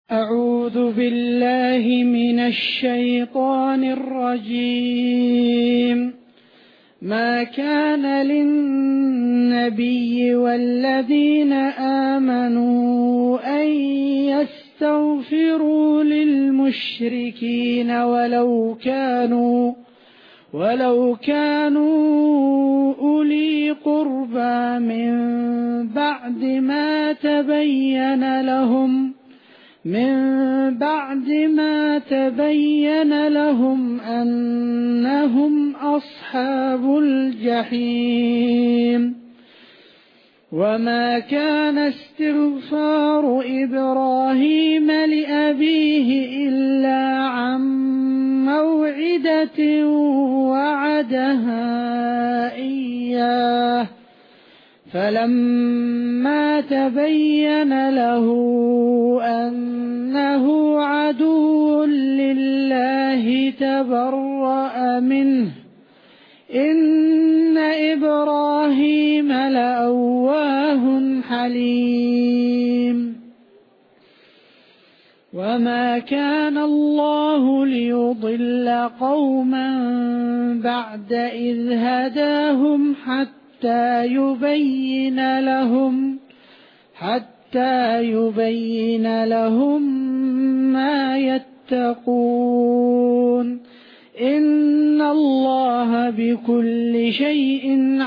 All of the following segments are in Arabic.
أعوذ بالله من الشيطان الرجيم. ما كان للنبي والذين آمنوا أن يستغفروا للمشركين ولو كانوا أولي قربى من بعد ما تبين لهم أنهم أصحاب الجحيم. وما كان استغفار إبراهيم لأبيه إلا عن موعدة وعدها إياه فلما تبين له أنه عدو لله تبرأ منه إن إبراهيم لأواه حليم. وما كان الله ليضل قوما بعد إذ هداهم حتى يبين لهم ما يتقون إن الله بكل شيء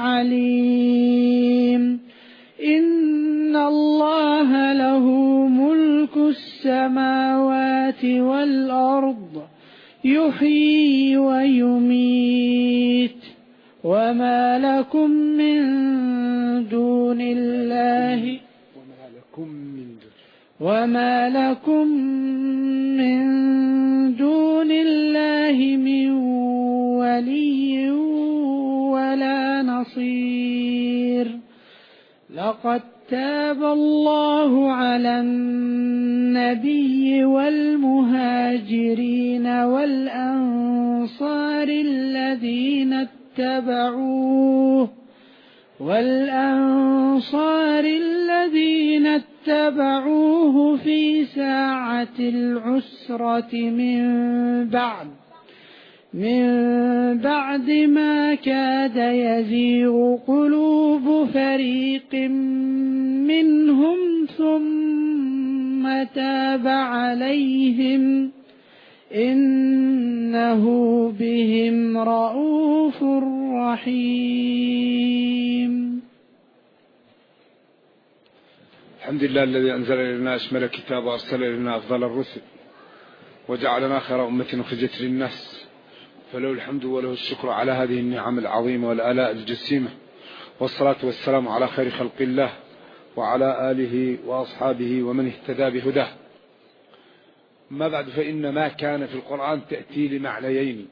عليم. إن الله له ملك السماوات والأرض يحيي ويميت وما لكم من دون الله من ولي ولا نصير. لقد تاب الله على النبي والمهاجرين والأنصار الذين اتبعوه في ساعة العسرة من بعد ما كاد يزيغ قلوب فريق منهم ثم تاب عليهم إنه بهم رءوف رحيم. الحمد لله الذي أنزل إلينا أشمل الكتاب وأرسل إلينا أفضل الرسل وجعلنا خير أمة أخرجت للناس، فله الحمد وله الشكر على هذه النعم العظيمة والآلاء الجسيمة، والصلاة والسلام على خير خلق الله وعلى آله وأصحابه ومن اهتدى بهداه. ما بعد، فإن ما كان في القرآن تأتي لمعنيين،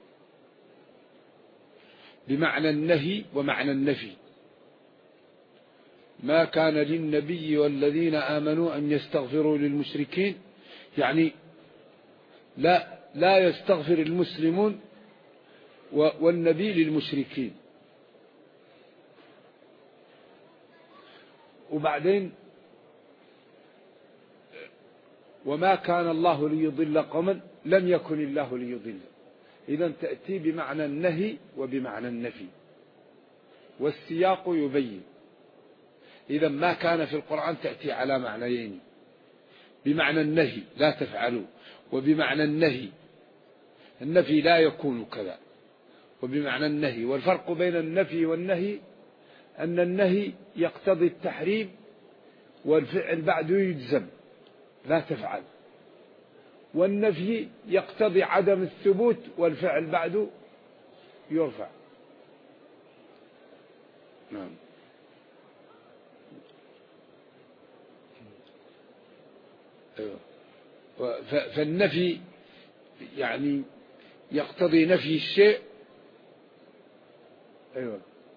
بمعنى النهي ومعنى النفي. ما كان للنبي والذين آمنوا أن يستغفروا للمشركين، يعني لا يستغفر المسلمون والنبي للمشركين. وبعدين وما كان الله ليضل قوما لم يكن الله ليضل. إذن تأتي بمعنى النهي وبمعنى النفي، والسياق يبين. إذا ما كان في القرآن تأتي على معنيين، بمعنى النهي لا تفعلوا، وبمعنى النفي لا يكون كذا، وبمعنى النهي. والفرق بين النفي والنهي أن النهي يقتضي التحريم والفعل بعده يجزم لا تفعل، والنفي يقتضي عدم الثبوت والفعل بعده يرفع. نعم. فالنفي يعني يقتضي نفي الشيء. أيوة.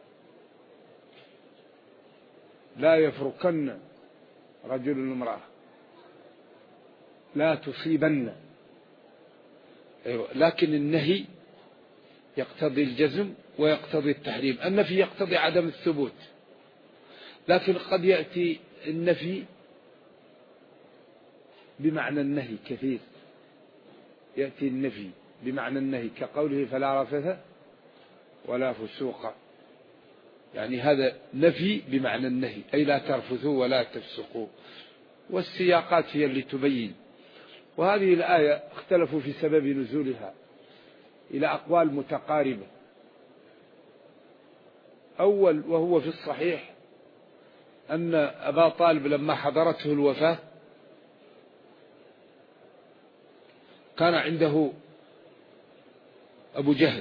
لا يفركن رجل امرأة لا تصيبن. أيوة. لكن النهي يقتضي الجزم ويقتضي التحريم. النفي يقتضي عدم الثبوت، لكن قد يأتي النفي بمعنى النهي كثير، يأتي النفي بمعنى النهي كقوله فلا رفث ولا فسوق، يعني هذا نفي بمعنى النهي، أي لا ترفثوا ولا تفسقوا. والسياقات هي اللي تبين. وهذه الآية اختلفوا في سبب نزولها إلى أقوال متقاربة. أول وهو في الصحيح أن أبا طالب لما حضرته الوفاة كان عنده أبو جهل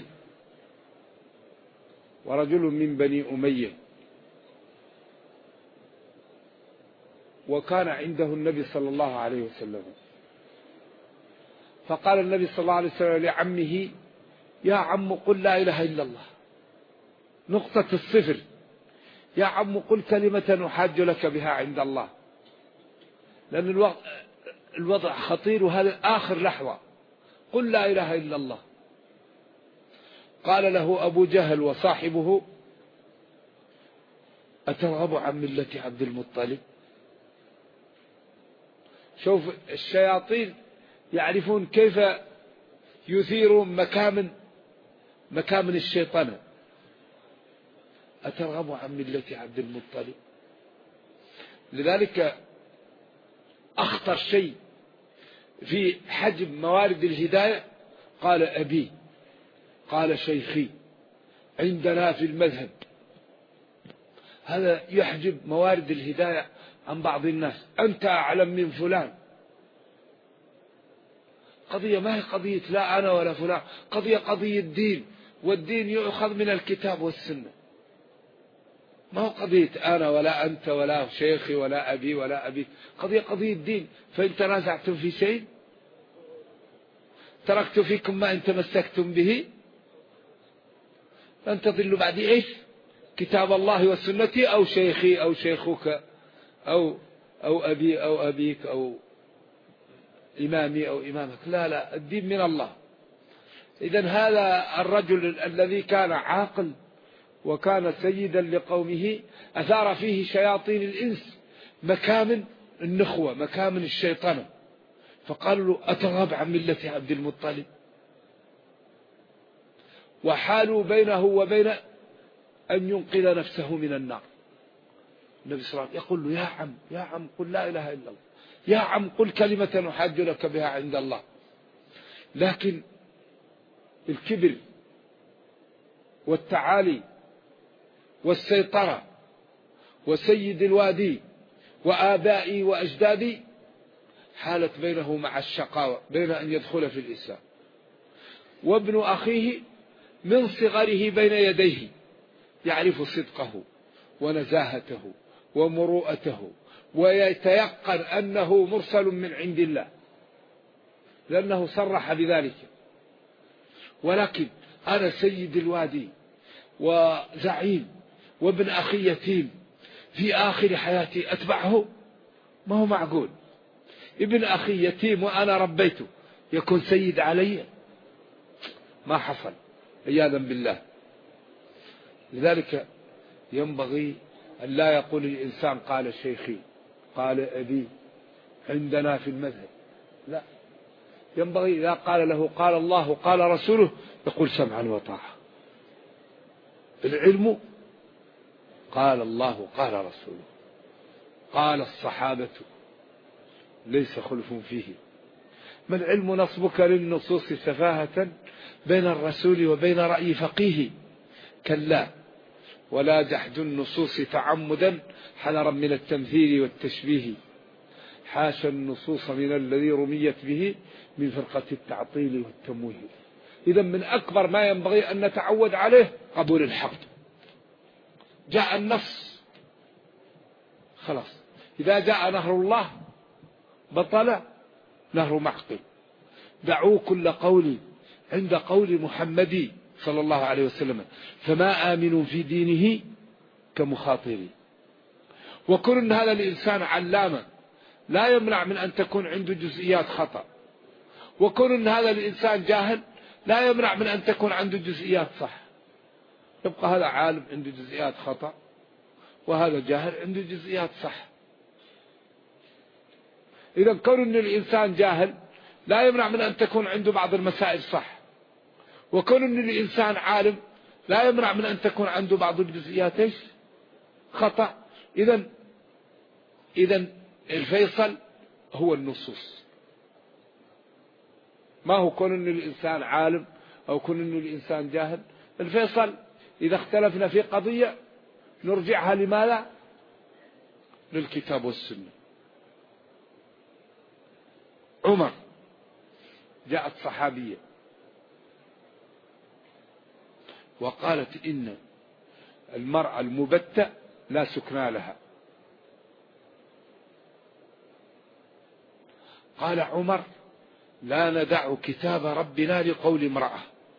ورجل من بني أمية، وكان عنده النبي صلى الله عليه وسلم، فقال النبي صلى الله عليه وسلم لعمه يا عم قل لا إله إلا الله، نقطة الصفر، يا عم قل كلمة نحاج لك بها عند الله، لأن الوضع خطير وهذا آخر لحظة، قل لا إله إلا الله. قال له أبو جهل وصاحبه أترغب عن ملة عبد المطلب؟ شوف الشياطين يعرفون كيف يثيرون مكامن الشيطان. أترغب عن ملة عبد المطلب؟ لذلك أخطر شيء في حجم موارد الهداية قال أبي، قال شيخي، عندنا في المذهب. هذا يحجب موارد الهداية عن بعض الناس. أنت أعلم من فلان. قضية ما هي قضية لا أنا ولا فلان، قضية دين، والدين يؤخذ من الكتاب والسنة، ما هو قضية أنا ولا أنت ولا شيخي ولا أبي ولا أبي، قضية دين. فإن تنازعتم في شيء تركت فيكم ما إن تمسكتم به لن تضلوا بعد إيش؟ كتاب الله وسنتي، أو شيخي أو شيخك أو أبي أو أبيك أو إمامي أو إمامك. لا، الدين من الله. إذن هذا الرجل الذي كان عاقل وكان سيدا لقومه أثار فيه شياطين الإنس مكامن النخوة، مكامن الشيطان، فقالوا له أترغب عن ملة عبد المطلب؟ وحالوا بينه وبين أن ينقذ نفسه من النار. النبي صلى الله عليه وسلم يقول له يا عم قل لا إله إلا الله، يا عم قل كلمة نحاج لك بها عند الله. لكن الكبر والتعالي والسيطرة وسيد الوادي وآبائي وأجدادي حالت بينه مع الشقاوة، بين أن يدخل في الإسلام. وابن أخيه من صغره بين يديه يعرف صدقه ونزاهته ومروءته، ويتيقن أنه مرسل من عند الله لأنه صرح بذلك. ولكن أنا سيد الوادي وزعيم وابن أخي يتيم في آخر حياتي أتبعه؟ ما هو معقول. ابن أخي يتيم وأنا ربيته يكون سيد علي؟ ما حصل، عياذا بالله. لذلك ينبغي أن لا يقول الإنسان قال شيخي قال أبي عندنا في المذهب، لا، ينبغي إذا قال له قال الله قال رسوله يقول سمعا وطاعة. العلم قال الله قال رسوله قال الصحابة ليس خلف فيه. ما العلم نصبك للنصوص سفاهة بين الرسول وبين رأي فقيه؟ كلا، ولا جحد النصوص تعمدا حذرا من التمثيل والتشبيه. حاشا النصوص من الذي رميت به من فرقة التعطيل والتمويه. إذا من أكبر ما ينبغي أن نتعود عليه قبول الحق. جاء النص خلاص، إذا جاء نهر الله بطل نهر معقل. دعوا كل قول عند قول محمد صلى الله عليه وسلم، فما آمن في دينه كمخاطري. وكون هذا الإنسان علامة لا يمنع من أن تكون عنده جزئيات خطأ، وكون هذا الإنسان جاهل لا يمنع من أن تكون عنده جزئيات صح. يبقى هذا عالم عنده جزئيات خطأ، وهذا جاهل عنده جزئيات صح. إذا كون أن الإنسان جاهل لا يمنع من أن تكون عنده بعض المسائل صح، وكون أن الإنسان عالم لا يمنع من أن تكون عنده بعض الجزئيات خطأ. إذن الفيصل هو النصوص، ما هو كون أن الإنسان عالم أو كون أن الإنسان جاهل. الفيصل إذا اختلفنا في قضية نرجعها لماذا؟ للكتاب والسنة. عمر جاءت صحابية وقالت إن المرأة المبتة لا سكنى لها. قال عمر لا ندع كتاب ربنا لقول امرأة.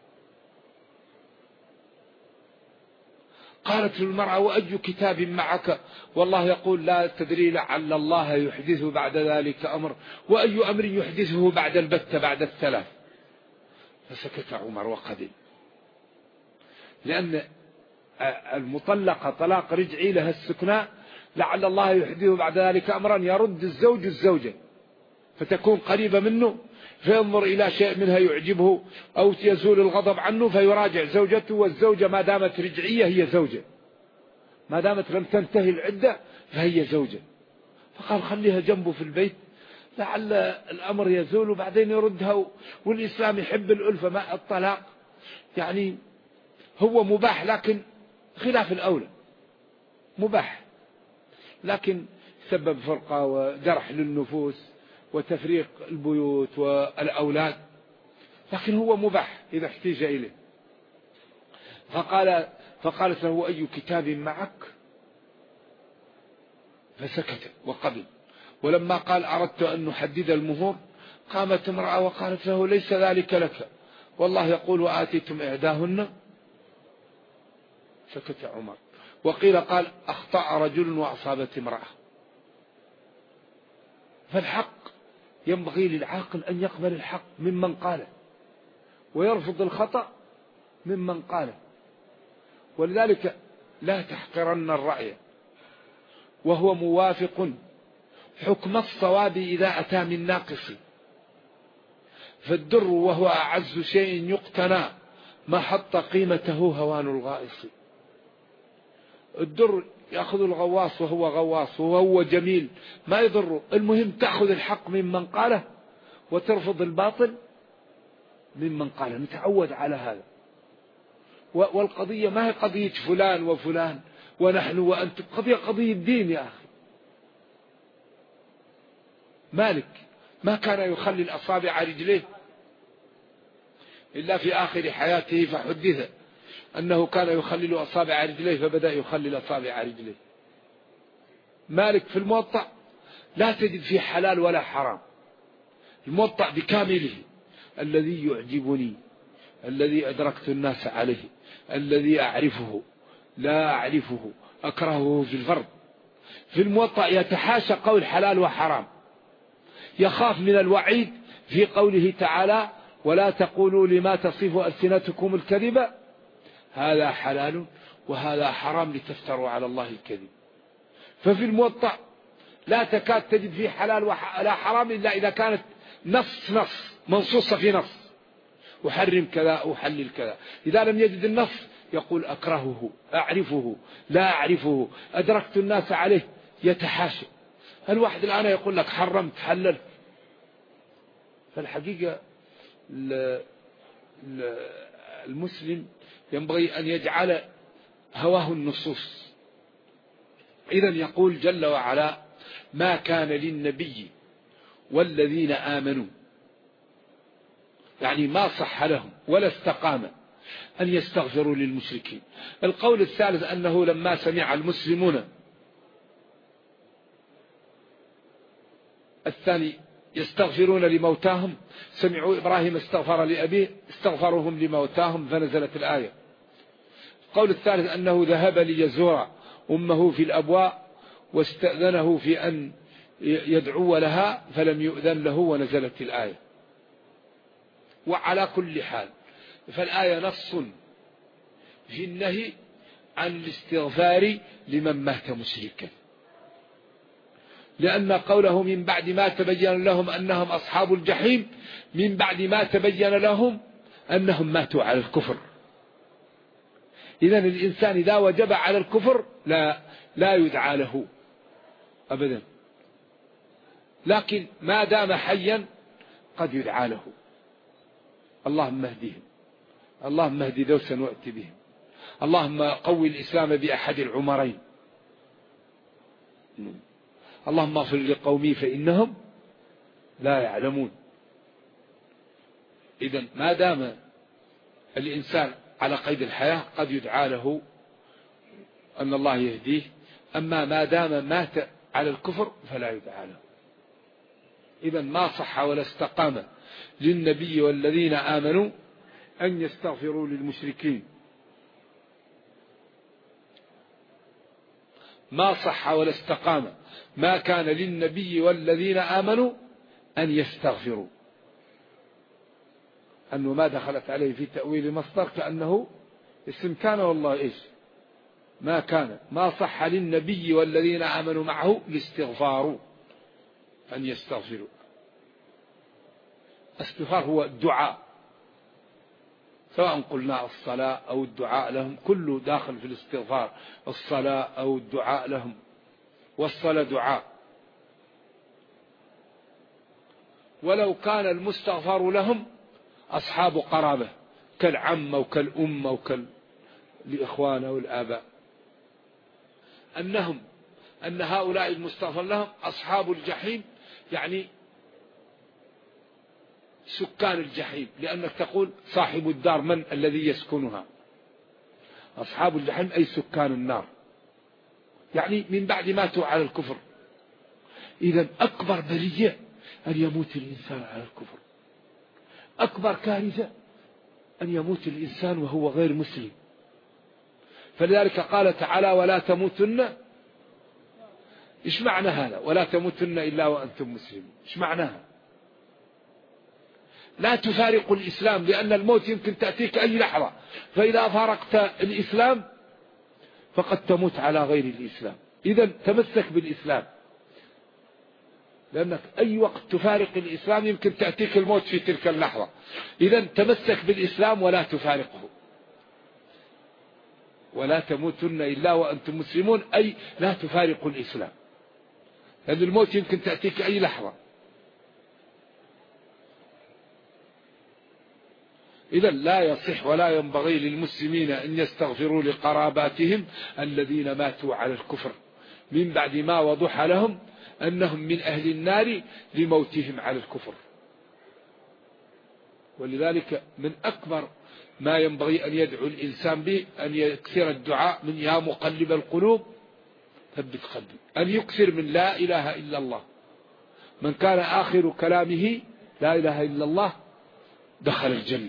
قالت المرأة وأي كتاب معك؟ والله يقول لا تدري لعل الله يحدث بعد ذلك أمر، وأي أمر يحدثه بعد البتة بعد الثلاث. فسكت عمر وقبل، لأن المطلقة طلاق رجعي لها السكنى، لعل الله يحدث بعد ذلك أمرا يرد الزوج الزوجة فتكون قريبة منه، فينظر إلى شيء منها يعجبه أو يزول الغضب عنه فيراجع زوجته. والزوجة ما دامت رجعية هي زوجة، ما دامت لم تنتهي العدة فهي زوجة. فقال خليها جنبه في البيت لعل الأمر يزول وبعدين يردها. والإسلام يحب الألفة. مع الطلاق يعني هو مباح لكن خلاف الأولى، مباح لكن سبب فرقة وجرح للنفوس وتفريق البيوت والأولاد، لكن هو مباح إذا احتاج إليه. فقالت له أي كتاب معك؟ فسكت وقبل. ولما قال أردت أن نحدد المهور قامت امرأة وقالت له ليس ذلك لك، والله يقول وآتيتم إعداهن. سكت عمر. وقيل قال أخطأ رجل وأصابت امرأة. فالحق ينبغي للعاقل أن يقبل الحق ممن قاله ويرفض الخطأ ممن قاله. ولذلك لا تحقرن الرأي وهو موافق حكم الصواب إذا أتى من ناقص. فالدر وهو أعز شيء يقتنى ما حط قيمته هوان الغائص. الدر يأخذ الغواص وهو غواص وهو جميل ما يضره، المهم تأخذ الحق ممن قاله وترفض الباطل ممن قاله. نتعود على هذا. والقضية ما هي قضية فلان وفلان ونحن وأنت، قضية دين يا أخي. مالك ما كان يخلي الأصابع على رجليه إلا في آخر حياته، فحدث أنه كان يخلل أصابع رجليه فبدأ يخلل أصابع رجليه. مالك في الموطأ لا تجد فيه حلال ولا حرام، الموطأ بكامله الذي يعجبني، الذي أدركت الناس عليه، الذي أعرفه لا أعرفه، أكرهه في الفرد. في الموطأ يتحاشى قول حلال وحرام، يخاف من الوعيد في قوله تعالى ولا تقولوا لما تصف ألسنتكم الكذب هذا حلال وهذا حرام لتفتروا على الله الكذب. ففي الموطأ لا تكاد تجد فيه حلال ولا حرام إلا إذا كانت نص منصوصة في نص، أحرم كذا أحلل كذا. إذا لم يجد النص يقول أكرهه، أعرفه لا أعرفه، أدركت الناس عليه، يتحاشى. الواحد الآن يقول لك حرمت حللت. فالحقيقة المسلم ينبغي أن يجعل هواه النصوص. إذن يقول جل وعلا ما كان للنبي والذين آمنوا، يعني ما صح لهم ولا استقام أن يستغفروا للمشركين. القول الثالث أنه لما سمع المسلمون الثاني يستغفرون لموتاهم، سمعوا إبراهيم استغفر لأبيه استغفرهم لموتاهم فنزلت الآية. القول الثالث أنه ذهب ليزور أمه في الأبواء واستأذنه في أن يدعو لها فلم يؤذن له ونزلت الآية. وعلى كل حال فالآية نص في النهي عن الاستغفار لمن مات مشركا. لأن قوله من بعد ما تبين لهم أنهم أصحاب الجحيم، من بعد ما تبين لهم أنهم ماتوا على الكفر. إذن الإنسان إذا وجب على الكفر لا يدعى له أبدا، لكن ما دام حيا قد يدعى له. اللهم اهدهم، اللهم اهد دوسا وأت بهم، اللهم قوي الإسلام بأحد العمرين، اللهم اغفر لقومي فإنهم لا يعلمون. إذن ما دام الإنسان على قيد الحياة قد يدعى له أن الله يهديه، أما ما دام مات على الكفر فلا يدعى له. إذن ما صح ولا استقام للنبي والذين آمنوا أن يستغفروا للمشركين، ما صح ولا استقام، ما كان للنبي والذين آمنوا أن يستغفروا، أنه ما دخلت عليه في تأويل مصدر كأنه اسم كان، والله إيش ما كان. ما صح للنبي والذين آمنوا معه الاستغفار، أن يستغفروا. الاستغفار هو الدعاء، سواء قلنا الصلاة أو الدعاء لهم، كله داخل في الاستغفار، الصلاة أو الدعاء لهم، والصلاة دعاء. ولو كان المستغفر لهم أصحاب قرابة كالعم أو كالأم أو كالإخوان أو الآباء، أن هؤلاء المستغفر لهم أصحاب الجحيم، يعني سكان الجحيم، لأنك تقول صاحب الدار من الذي يسكنها، أصحاب الجحيم أي سكان النار، يعني من بعد ماتوا على الكفر. إذن أكبر بلية أن يموت الإنسان على الكفر، أكبر كارثة أن يموت الإنسان وهو غير مسلم. فلذلك قال تعالى ولا تموتن. إيش معنى هذا ولا تموتن إلا وأنتم مسلمون؟ إيش معناها؟ لا تفارق الإسلام، لأن الموت يمكن تأتيك أي لحظة، فإذا فارقت الإسلام فقد تموت على غير الإسلام. إذن تمسك بالإسلام، لأنك أي وقت تفارق الإسلام يمكن تأتيك الموت في تلك اللحظة. إذن تمسك بالإسلام ولا تفارقه. ولا تموتن إلا وأنتم مسلمون، أي لا تفارق الإسلام، لأن الموت يمكن تأتيك أي لحظة. إذن لا يصح ولا ينبغي للمسلمين أن يستغفروا لقراباتهم الذين ماتوا على الكفر من بعد ما وضح لهم أنهم من أهل النار لموتهم على الكفر. ولذلك من أكبر ما ينبغي أن يدعو الإنسان به أن يكثر الدعاء من يا مقلب القلوب ثبت قلبي، أن يكثر من لا إله إلا الله. من كان آخر كلامه لا إله إلا الله دخل الجنة.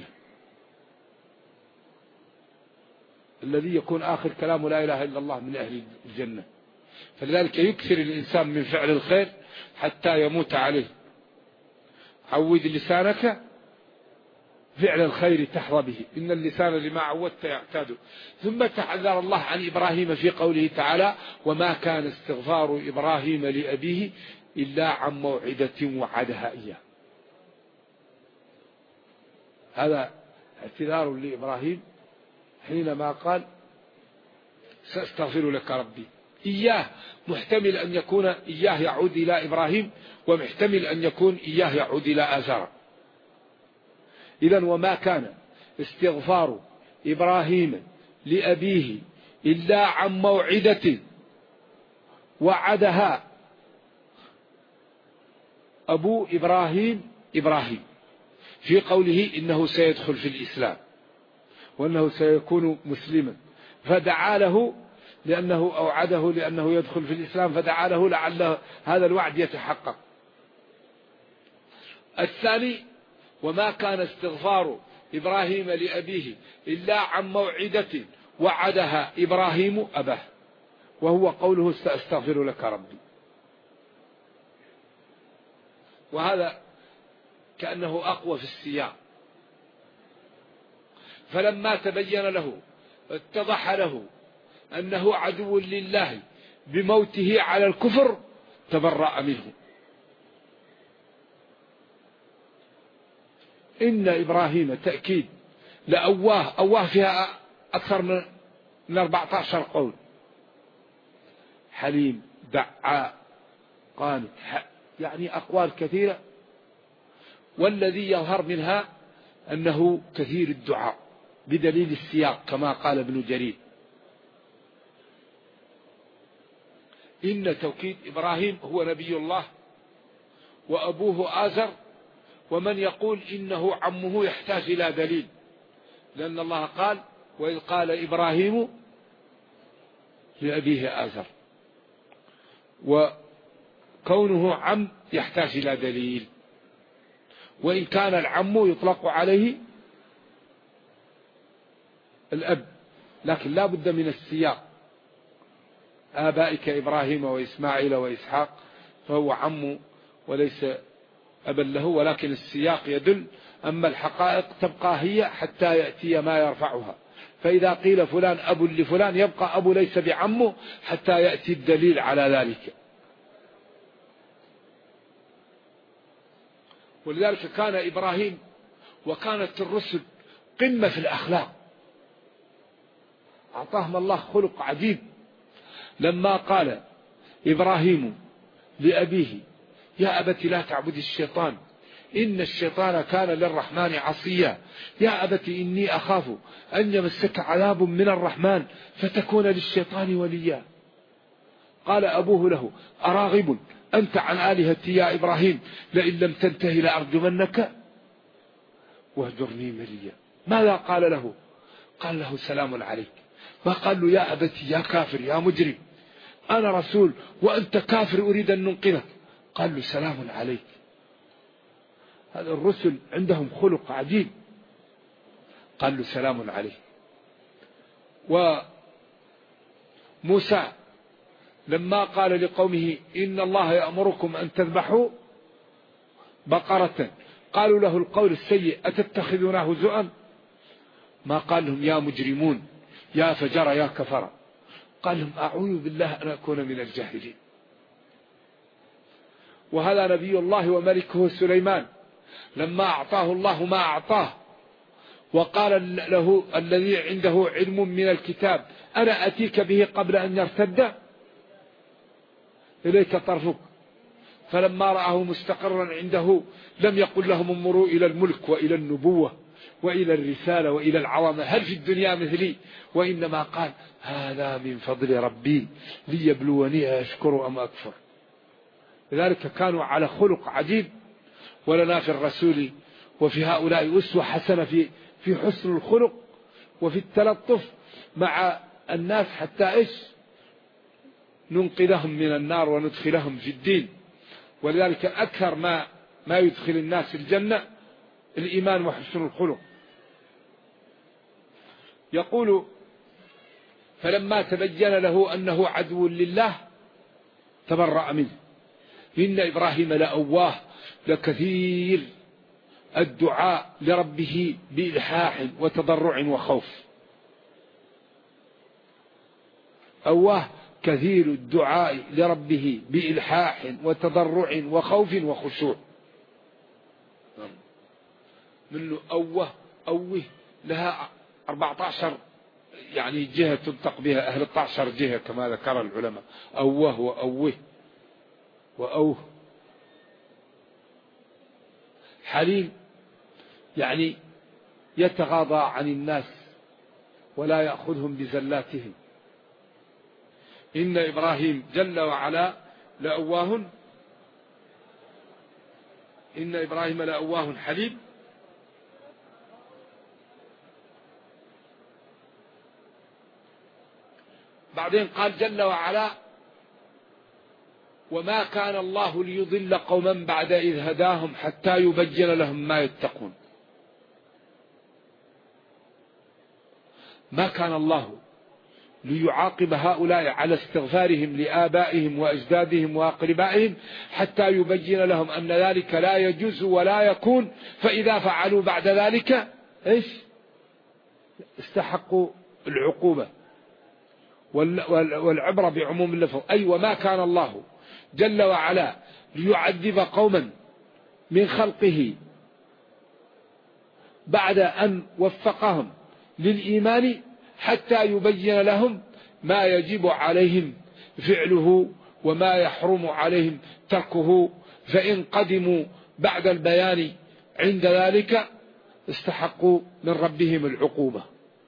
الذي يكون آخر كلامه لا إله إلا الله من أهل الجنة. فلذلك يكثر الإنسان من فعل الخير حتى يموت عليه. عود لسانك فعل الخير تحظى به، إن اللسان لما عودت يعتاد. ثم تحذر الله عن إبراهيم في قوله تعالى وما كان استغفار إبراهيم لأبيه إلا عن موعدة وعدها إياه. هذا اعتذار لإبراهيم حينما قال سأستغفر لك ربي. إياه محتمل أن يكون إياه يعود إلى إبراهيم، ومحتمل أن يكون إياه يعود إلى آزار. إذن وما كان استغفار إبراهيم لأبيه إلا عن موعدة وعدها أبو إبراهيم في قوله إنه سيدخل في الإسلام وأنه سيكون مسلما، فدعا له لأنه أوعده لأنه يدخل في الإسلام، فدعا له لعل هذا الوعد يتحقق. الثاني وما كان استغفار إبراهيم لأبيه إلا عن موعدة وعدها إبراهيم أباه، وهو قوله سأستغفر لك ربي. وهذا كأنه أقوى في السياق. فلما تبين له اتضح له أنه عدو لله بموته على الكفر تبرأ منه. إن إبراهيم تأكيد لأواه، أواه فيها أكثر من 14 قول، حليم، دعاء، قانت، يعني أقوال كثيرة، والذي يظهر منها أنه كثير الدعاء بدليل السياق كما قال ابن جرير. إن توكيد إبراهيم هو نبي الله وأبوه آزر، ومن يقول إنه عمه يحتاج إلى دليل، لأن الله قال وإذ قال إبراهيم لأبيه آزر، وكونه عم يحتاج إلى دليل، وإن كان العم يطلق عليه الأب، لكن لا بد من السياق. آبائك إبراهيم وإسماعيل وإسحاق، فهو عم وليس أبا له، ولكن السياق يدل. أما الحقائق تبقى هي حتى يأتي ما يرفعها، فإذا قيل فلان أب لفلان يبقى أبو ليس بعمه حتى يأتي الدليل على ذلك. ولذلك كان إبراهيم وكانت الرسل قمة في الأخلاق، أعطاهم الله خلق عجيب. لما قال إبراهيم لأبيه يا أبت لا تعبد الشيطان إن الشيطان كان للرحمن عصيا، يا أبت إني أخاف أن يمسك عذاب من الرحمن فتكون للشيطان وليا. قال أبوه له أراغب أنت عن آلهتي يا إبراهيم لئن لم تنتهي لأرجمنك واهجرني مليا. ماذا قال له؟ قال له سلام عليك، ما قال له يا أبتي يا كافر يا مجرم أنا رسول وأنت كافر أريد أن ننقذك، قال له سلام عليك. هذا الرسل عندهم خلق عجيب، قال له سلام عليك. وموسى لما قال لقومه إن الله يأمركم أن تذبحوا بقرة، قالوا له القول السيء أتتخذونه هزؤا، ما قال لهم يا مجرمون يا فجر يا كفر، قال لهم أعوذ بالله أن أكون من الجاهلين. وهذا نبي الله وملكه سليمان لما أعطاه الله ما أعطاه وقال له الذي عنده علم من الكتاب أنا أتيك به قبل أن يرتد إليك طرفك، فلما رآه مستقرا عنده لم يقل لهم انظروا إلى الملك وإلى النبوة وإلى الرسالة وإلى العظمة هل في الدنيا مثلي، وإنما قال هذا من فضل ربي ليبلوني أشكر أم أكفر. لذلك كانوا على خلق عجيب. ولنا في الرسول وفي هؤلاء أسوة حسنة في حسن الخلق وفي التلطف مع الناس حتى إيش ننقذهم من النار وندخلهم في الدين. ولذلك أكثر ما يدخل الناس الجنة الإيمان وحسن الخلق. يقول فلما تبين له أنه عدو لله تبرأ منه. إن إبراهيم لأواه لكثير الدعاء لربه بإلحاح وتضرع وخوف. أواه كثير الدعاء لربه بإلحاح وتضرع وخوف وخشوع. منه أوه لها 14 يعني جهة تنطق بها 13 جهة كما ذكر العلماء، أوه وأوه وأوه. حليم يعني يتغاضى عن الناس ولا يأخذهم بزلاتهم. إن إبراهيم جل وعلا لأواه، إن إبراهيم لأواه حليم. بعدين قال جل وعلا وما كان الله ليضل قوما بعد إذ هداهم حتى يبين لهم ما يتقون. ما كان الله ليعاقب هؤلاء على استغفارهم لآبائهم وأجدادهم وأقربائهم حتى يبين لهم أن ذلك لا يجوز ولا يكون، فإذا فعلوا بعد ذلك إيش استحقوا العقوبة. والعبرة بعموم اللفظ، أي وما كان الله جل وعلا ليعذب قوما من خلقه بعد أن وفقهم للإيمان حتى يبين لهم ما يجب عليهم فعله وما يحرم عليهم تركه، فإن قدموا بعد البيان عند ذلك استحقوا من ربهم العقوبة.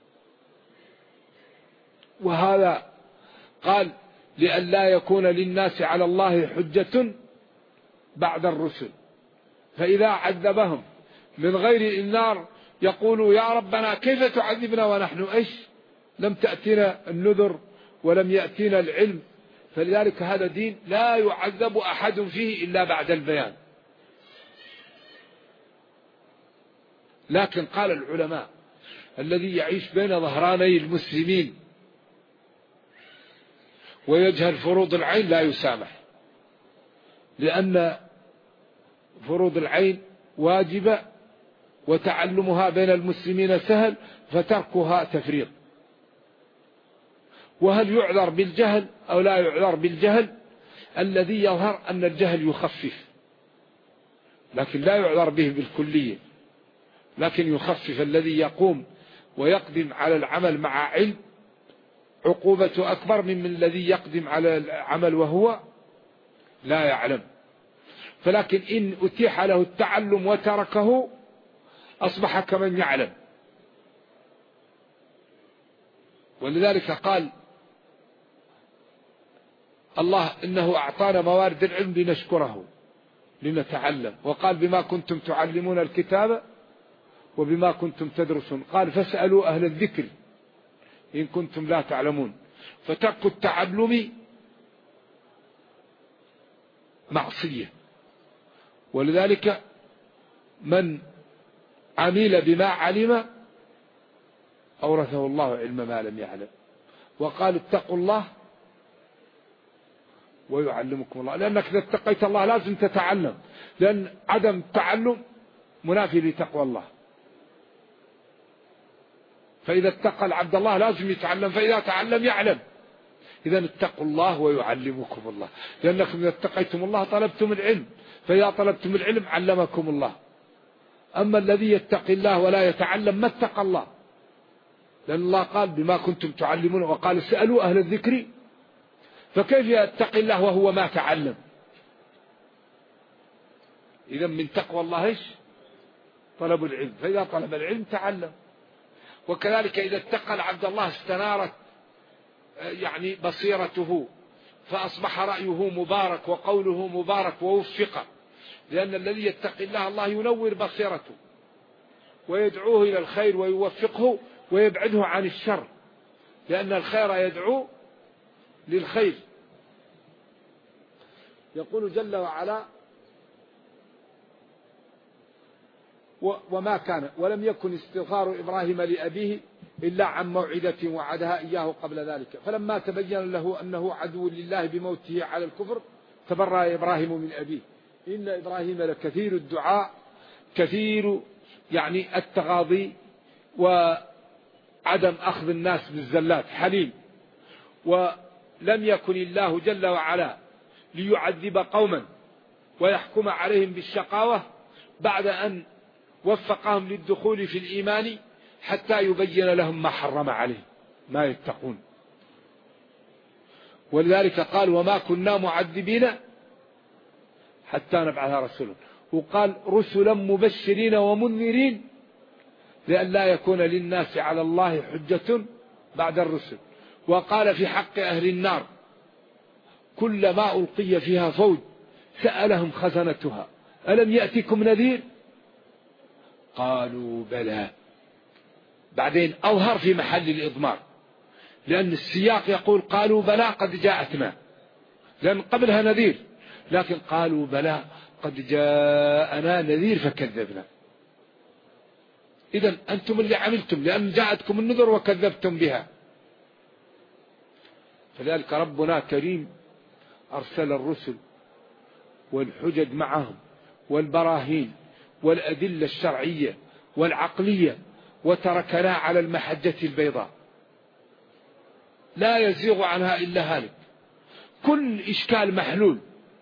وهذا قال لئلا يكون للناس على الله حجة بعد الرسل، فإذا عذبهم من غير النار يقولوا يا ربنا كيف تعذبنا ونحن إيش لم تأتنا النذر ولم يأتينا العلم. فلذلك هذا دين لا يعذب أحد فيه إلا بعد البيان. لكن قال العلماء الذي يعيش بين ظهراني المسلمين ويجهل فروض العين لا يسامح، لأن فروض العين واجبة وتعلمها بين المسلمين سهل، فتركها تفريط. وهل يعذر بالجهل أو لا يعذر بالجهل؟ الذي يظهر أن الجهل يخفف، لكن لا يعذر به بالكلية، لكن يخفف. الذي يقوم ويقدم على العمل مع علم عقوبة أكبر من الذي يقدم على العمل وهو لا يعلم. فلكن إن أتيح له التعلم وتركه أصبح كمن يعلم. ولذلك قال الله إنه أعطانا موارد العلم لنشكره لنتعلم، وقال بما كنتم تعلمون الكتاب وبما كنتم تدرسون، قال فاسألوا أهل الذكر إن كنتم لا تعلمون. فترك التعلم معصية. ولذلك من عمل بما علم أورثه الله علم ما لم يعلم. وقال اتقوا الله ويعلمكم الله، لأنك إذا اتقيت الله لازم تتعلم، لأن عدم التعلم منافي لتقوى الله. فإذا اتقى العبد الله لازم يتعلم، فإذا تعلم يعلم. إذا اتقوا الله ويعلمكم الله، لأنكم إذا اتقيتم الله طلبتم العلم، فإذا طلبتم العلم علمكم الله. أما الذي يتقي الله ولا يتعلم ما اتقى الله، لأن الله قال بما كنتم تعلمون، وقال اسألوا أهل الذكر. فكيف يتقي الله وهو ما تعلم؟ إذا من تقوى الله إيش؟ طلب العلم، فإذا طلب العلم تعلم. وكذلك إذا اتقى العبد الله استنارت يعني بصيرته، فأصبح رأيه مبارك وقوله مبارك ووفق. لأن الذي يتقي الله ينور بصيرته ويدعوه إلى الخير ويوفقه ويبعده عن الشر، لأن الخير يدعو للخير. يقول جل وعلا وما كان ولم يكن استغفار إبراهيم لأبيه إلا عن موعدة وعدها إياه قبل ذلك، فلما تبين له أنه عدو لله بموته على الكفر تبرأ إبراهيم من أبيه. إن إبراهيم لكثير الدعاء، كثير يعني التغاضي وعدم أخذ الناس بالزلات، حليم. ولم يكن الله جل وعلا ليعذب قوما ويحكم عليهم بالشقاوة بعد أن وفقهم للدخول في الإيمان حتى يبين لهم ما حرم عليهم ما يتقون. ولذلك قال وما كنا معذبين حتى نبعث رسولا، وقال رسلا مبشرين ومنذرين لئلا يكون للناس على الله حجة بعد الرسل. وقال في حق أهل النار كلما ألقي فيها فوج سألهم خزنتها ألم يأتكم نذير قالوا بلى. بعدين أظهر في محل الإضمار، لأن السياق يقول قالوا بلى قد جاءتنا، لأن قبلها نذير، لكن قالوا بلى قد جاءنا نذير فكذبنا. إذن أنتم اللي عملتم، لأن جاءتكم النذر وكذبتم بها. فذلك ربنا كريم أرسل الرسل والحجج معهم والبراهين والأدلة الشرعية والعقلية، وتركنا على المحجة البيضاء لا يزيغ عنها إلا هالك. كل إشكال محلول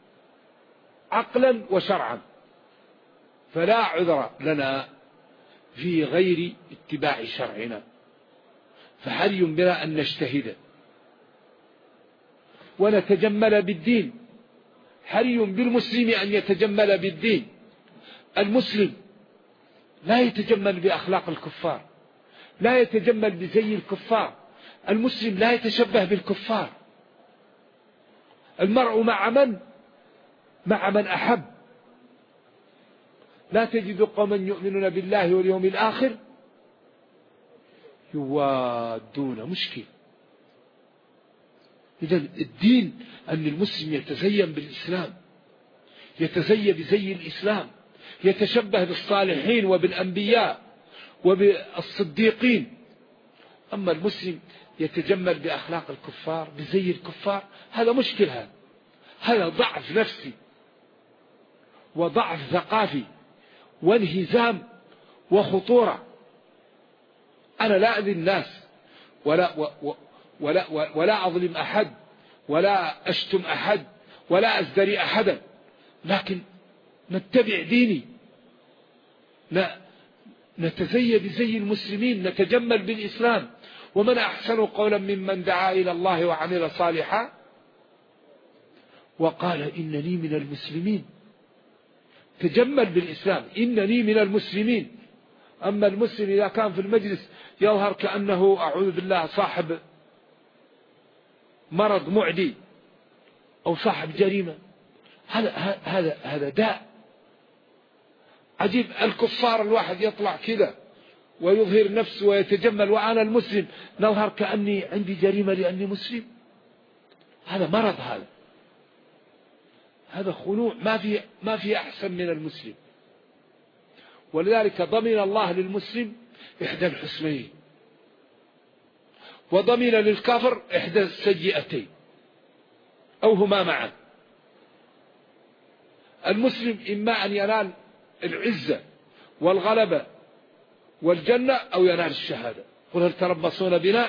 عقلا وشرعا، فلا عذر لنا في غير اتباع شرعنا، فحري بنا أن نجتهد ونتجمل بالدين. حري بالمسلم أن يتجمل بالدين. المسلم لا يتجمل بأخلاق الكفار، لا يتجمل بزي الكفار. المسلم لا يتشبه بالكفار. المرء مع من؟ مع من أحب. لا تجد قوما يؤمنون بالله واليوم الآخر يوادون. مشكل. إذن الدين أن المسلم يتزين بالإسلام، يتزين بزي الإسلام، يتشبه بالصالحين وبالأنبياء وبالصديقين. أما المسلم يتجمل بأخلاق الكفار، بزي الكفار، هذا مشكل. هذا ضعف نفسي وضعف ثقافي وانهزام وخطورة. أنا لا أذي الناس ولا أظلم أحد ولا أشتم أحد ولا أزدري أحدا، لكن نتبع ديني، نتزي بزي المسلمين، نتجمل بالإسلام. ومن أحسن قولا ممن دعا إلى الله وعمل صالحا وقال إنني من المسلمين. تجمل بالإسلام، إنني من المسلمين. أما المسلم إذا كان في المجلس يظهر كأنه أعوذ بالله صاحب مرض معدي أو صاحب جريمة، هذا داء عجيب. الكفار الواحد يطلع كذا ويظهر نفسه ويتجمل، وأنا المسلم نظهر كأني عندي جريمة لأني مسلم. هذا مرض. هذا خنوع. ما في أحسن من المسلم. ولذلك ضمن الله للمسلم إحدى الحسنين، وضمن للكافر إحدى السيئتين أو هما معا. المسلم إما أن ينال العزة والغلبة والجنة أو ينال الشهادة. قل هل تربصون بنا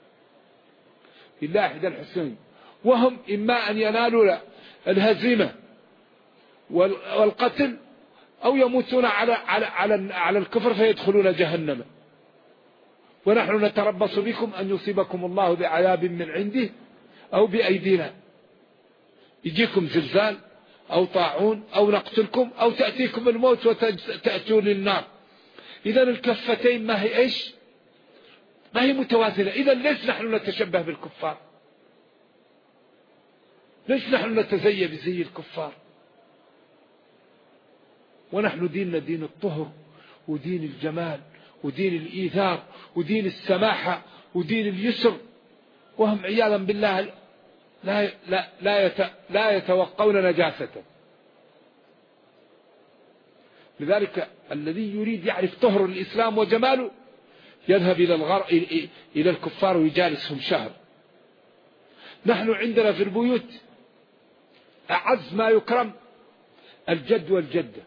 إلا إحدى الحسنين. وهم إما أن ينالوا الهزيمة والقتل أو يموتون على الكفر فيدخلون جهنم. ونحن نتربص بكم أن يصيبكم الله بعذاب من عنده أو بأيدينا، يجيكم زلزال أو طاعون أو نقتلكم أو تأتيكم الموت وتأتون للنار. إذا الكفتين ما هي إيش؟ ما هي متوازنة. إذا ليش نحن نتشبه بالكفار؟ ليش نحن نتزي بزي الكفار؟ ونحن ديننا دين الطهر ودين الجمال ودين الإيثار ودين السماحة ودين اليسر، وهم عياذا بالله لا يتوقون نجاسة. لذلك الذي يريد يعرف طهر الإسلام وجماله يذهب إلى الكفار ويجالسهم شهر. نحن عندنا في البيوت أعز ما يكرم الجد والجدة،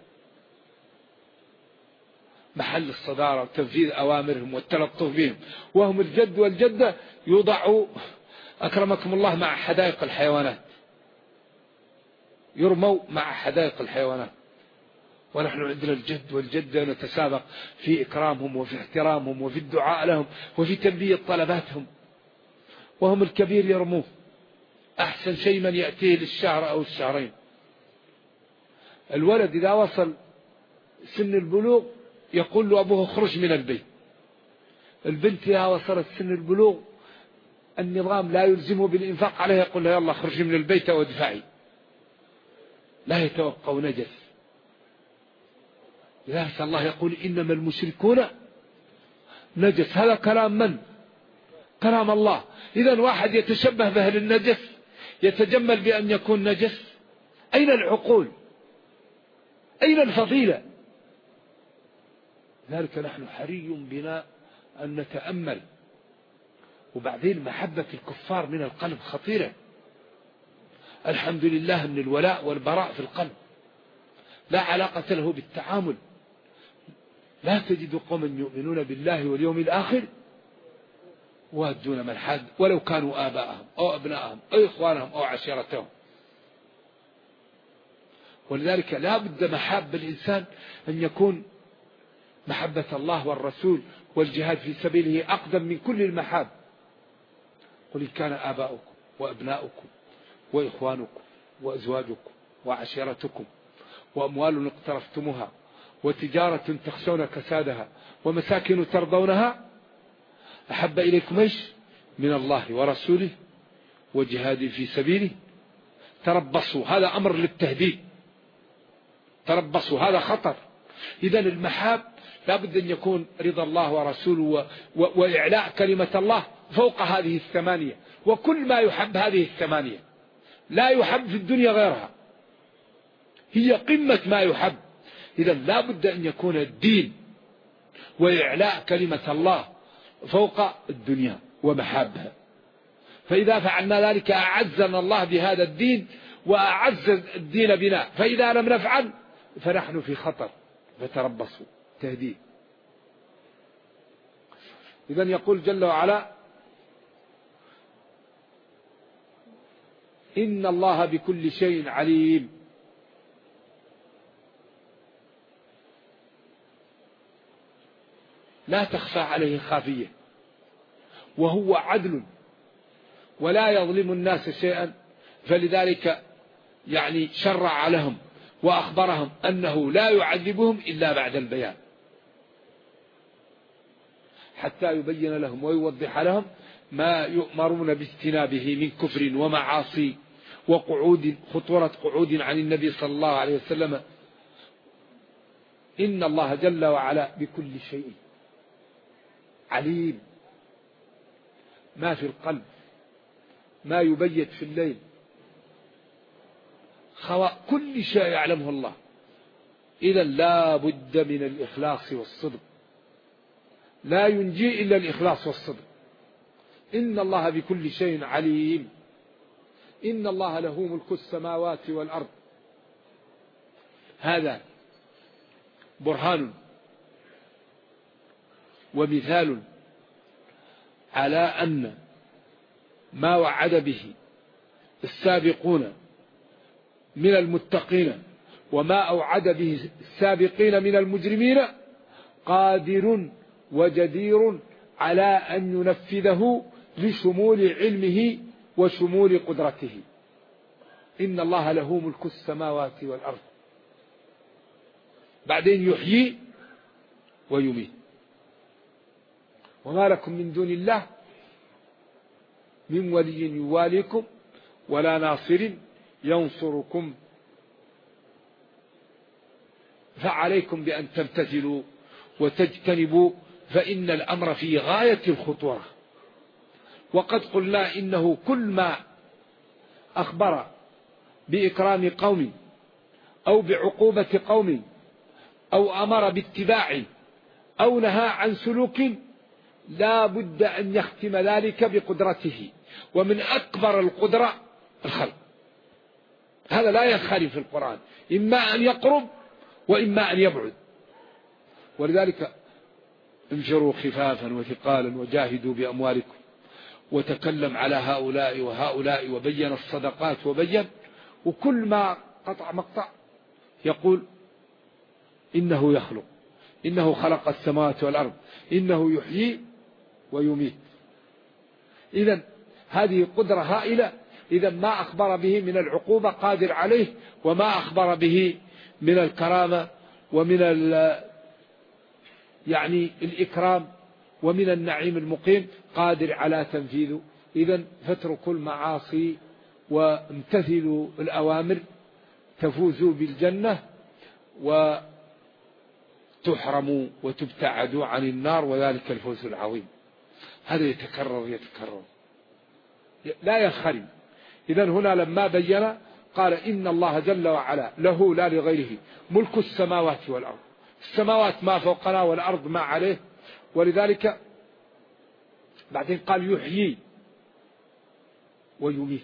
محل الصدارة وتنفيذ أوامرهم والتلطف بهم. وهم الجد والجدة يوضعوا أكرمكم الله مع حدائق الحيوانات، يرموا مع حدائق الحيوانات. ونحن عندنا الجد والجدة نتسابق في إكرامهم وفي احترامهم وفي الدعاء لهم وفي تلبية طلباتهم. وهم الكبير يرموه. أحسن شيء من يأتيه للشهر أو الشهرين. الولد إذا وصل سن البلوغ يقول له أبوه اخرج من البيت. البنت إذا وصلت سن البلوغ النظام لا يلزمه بالإنفاق عليها، يقول لها يلا اخرجي من البيت وادفعي. لا يتوقع نجس. لذلك الله يقول إنما المشركون نجس. هذا كلام من؟ كلام الله. إذن واحد يتشبه بأهل النجس، يتجمل بأن يكون نجس. أين العقول؟ أين الفضيلة؟ ذلك نحن حري بنا أن نتأمل. وبعدين محبة الكفار من القلب خطيرة. الحمد لله أن الولاء والبراء في القلب لا علاقة له بالتعامل. لا تجد قوما يؤمنون بالله واليوم الآخر وادون من حد ولو كانوا آباءهم أو أبناءهم أو إخوانهم أو عشيرتهم. ولذلك لا بد محاب الإنسان أن يكون محبة الله والرسول والجهاد في سبيله أقدم من كل المحاب. قل إن كان آباؤكم وأبناؤكم وإخوانكم وأزواجكم وعشيرتكم وأموال اقترفتموها وتجارة تخشون كسادها ومساكن ترضونها أحب إليكم إيش من الله ورسوله وجهاد في سبيله تربصوا. هذا أمر للتهديد، تربصوا، هذا خطر. إذن المحاب لابد أن يكون رضا الله ورسوله وإعلاء كلمة الله فوق هذه الثمانية، وكل ما يحب هذه الثمانية لا يحب في الدنيا غيرها، هي قمة ما يحب. إذن لابد أن يكون الدين وإعلاء كلمة الله فوق الدنيا ومحابها. فإذا فعلنا ذلك أعزنا الله بهذا الدين وأعز الدين بنا، فإذا لم نفعل فنحن في خطر، فتربصوا، تهديد. إذن يقول جل وعلا إن الله بكل شيء عليم. لا تخفى عليه خافية، وهو عدل ولا يظلم الناس شيئا، فلذلك شرع لهم وأخبرهم أنه لا يعذبهم إلا بعد البيان، حتى يبين لهم ويوضح لهم ما يؤمرون باجتنابه من كفر ومعاصي وقعود، خطورة قعود عن النبي صلى الله عليه وسلم. إن الله جل وعلا بكل شيء عليم، ما في القلب، ما يبيت في الليل، كل شيء يعلمه الله. إذا لا بد من الإخلاص والصدق، لا ينجي إلا الإخلاص والصدق. إن الله بكل شيء عليم. إن الله له ملك السماوات والأرض. هذا برهان ومثال على أن ما وعد به السابقون من المتقين وما أوعد به السابقين من المجرمين قادر وجدير على أن ينفذه لشمول علمه وشمول قدرته. إن الله له ملك السماوات والأرض. بعدين يحيي ويميت. وما لكم من دون الله من ولي يواليكم ولا ناصر ينصركم، فعليكم بأن تمتثلوا وتجتنبوا، فإن الأمر في غاية الخطورة. وقد قلنا إنه كل ما أخبر بإكرام قوم أو بعقوبة قوم أو أمر باتباع أو نهى عن سلوك لا بد أن يختم ذلك بقدرته، ومن أكبر القدرة الخلق. هذا لا ينخرم في القرآن، إما أن يقرب وإما أن يبعد. ولذلك انفروا خفافا وثقالا وجاهدوا بأموالكم، وتكلم على هؤلاء وهؤلاء وبين الصدقات وبين، وكل ما قطع مقطع يقول إنه يخلق، إنه خلق السماوات والأرض، إنه يحيي ويميت. إذن هذه قدرة هائلة. إذن ما أخبر به من العقوبة قادر عليه، وما أخبر به من الكرامة ومن الإكرام ومن النعيم المقيم قادر على تنفيذه. إذن فاتركوا المعاصي وامتثلوا الأوامر تفوزوا بالجنة وتحرموا وتبتعدوا عن النار، وذلك الفوز العظيم. هذا يتكرر لا ينخرم. إذن هنا لما بين قال إن الله جل وعلا له لا لغيره ملك السماوات والأرض. السماوات ما فوقنا والأرض ما عليه. ولذلك بعدين قال يحيي ويميت.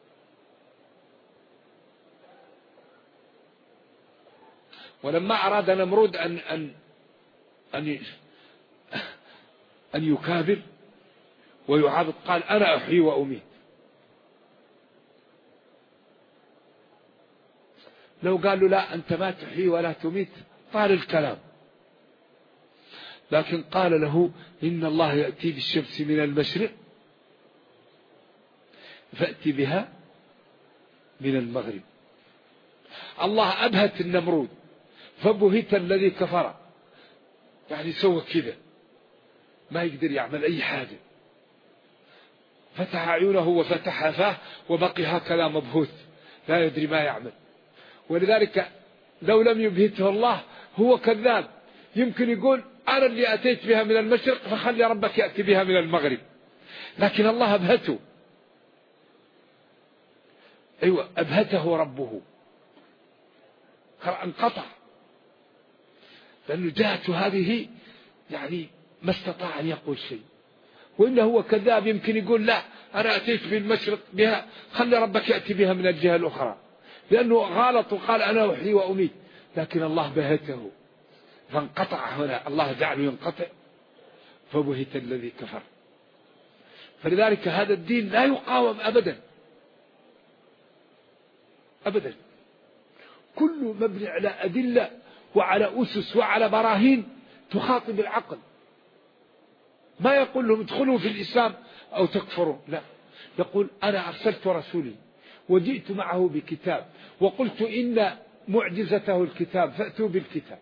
ولما أراد نمرود أن يكابر ويعابد قال أنا أحيي وأميت. لو قالوا لا أنت ما تحيي ولا تميت طال الكلام، لكن قال له إن الله يأتي بالشمس من المشرق فأتي بها من المغرب. الله أبهت النمرود فبهت الذي كفر، يعني سوى كذا ما يقدر يعمل أي حاجة، فتح عيونه وفتح فاه وبقي هكذا مبهوت لا يدري ما يعمل. ولذلك لو لم يبهته الله هو كذاب، يمكن يقول أنا اللي أتيت بها من المشرق فخلي ربك يأتي بها من المغرب، لكن الله أبهته. أيوة أبهته ربه، انقطع، لأنه جاءته هذه يعني ما استطاع أن يقول شيء. وإنه هو كذاب يمكن يقول لا أنا أتيت بالمشرق بها خلي ربك يأتي بها من الجهة الأخرى، لأنه غلط وقال أنا أحيي وأميت، لكن الله بهته فانقطع. هنا الله جعله ينقطع فبهت الذي كفر. فلذلك هذا الدين لا يقاوم أبدا أبدا، كله مبني على أدلة وعلى أسس وعلى براهين تخاطب العقل. ما يقول لهم ادخلوا في الإسلام أو تكفروا، لا، يقول أنا أرسلت رسولي وجئت معه بكتاب وقلت إن معجزته الكتاب فأتوا بالكتاب،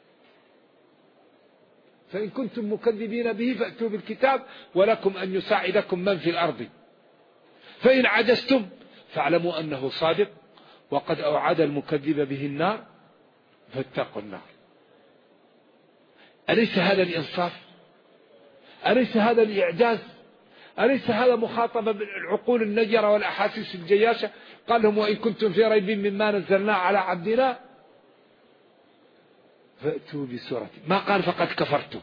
فإن كنتم مكذبين به فأتوا بالكتاب ولكم أن يساعدكم من في الأرض، فإن عجزتم فاعلموا أنه صادق وقد أوعد المكذب به النار فاتقوا النار. أليس هذا الإنصاف؟ أليس هذا الإعجاز؟ أليس هذا مخاطبة بالعقول النجرة والأحاسيس الجياشة؟ قال لهم وإن كنتم في ريب مما نزلنا على عبدنا فأتوا بسورة، ما قال فقد كفرتم،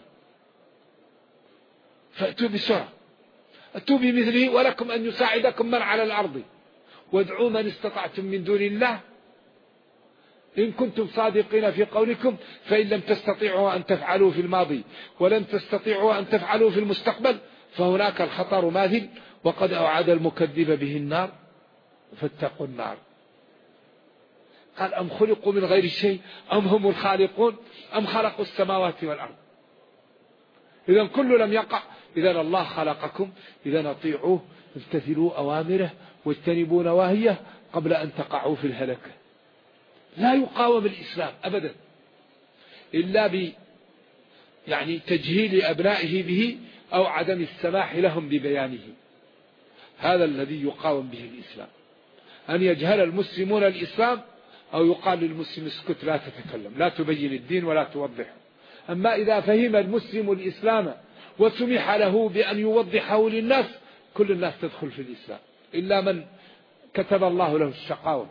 فأتوا بسورة، أتوا بمثله ولكم أن يساعدكم من على الأرض وادعوا من استطعتم من دون الله إن كنتم صادقين في قولكم، فإن لم تستطيعوا أن تفعلوا في الماضي ولن تستطيعوا أن تفعلوا في المستقبل فهناك الخطر ماثل وقد أوعد المكذب به النار فاتقوا النار. قال أم خلقوا من غير شيء أم هم الخالقون أم خلقوا السماوات والأرض. إذا كل لم يقع، إذا الله خلقكم، إذا أطيعوه امتثلوا أوامره واجتنبوا نواهيه قبل أن تقعوا في الهلكة. لا يقاوم الإسلام أبدا إلا يعني تجهيل أبنائه به أو عدم السماح لهم ببيانه. هذا الذي يقاوم به الإسلام، أن يجهل المسلمون الإسلام أو يقال للمسلم اسكت لا تتكلم لا تبين الدين ولا توضحه. أما إذا فهم المسلم الإسلام وسمح له بأن يوضحه للناس كل الناس تدخل في الإسلام إلا من كتب الله له الشقاوة.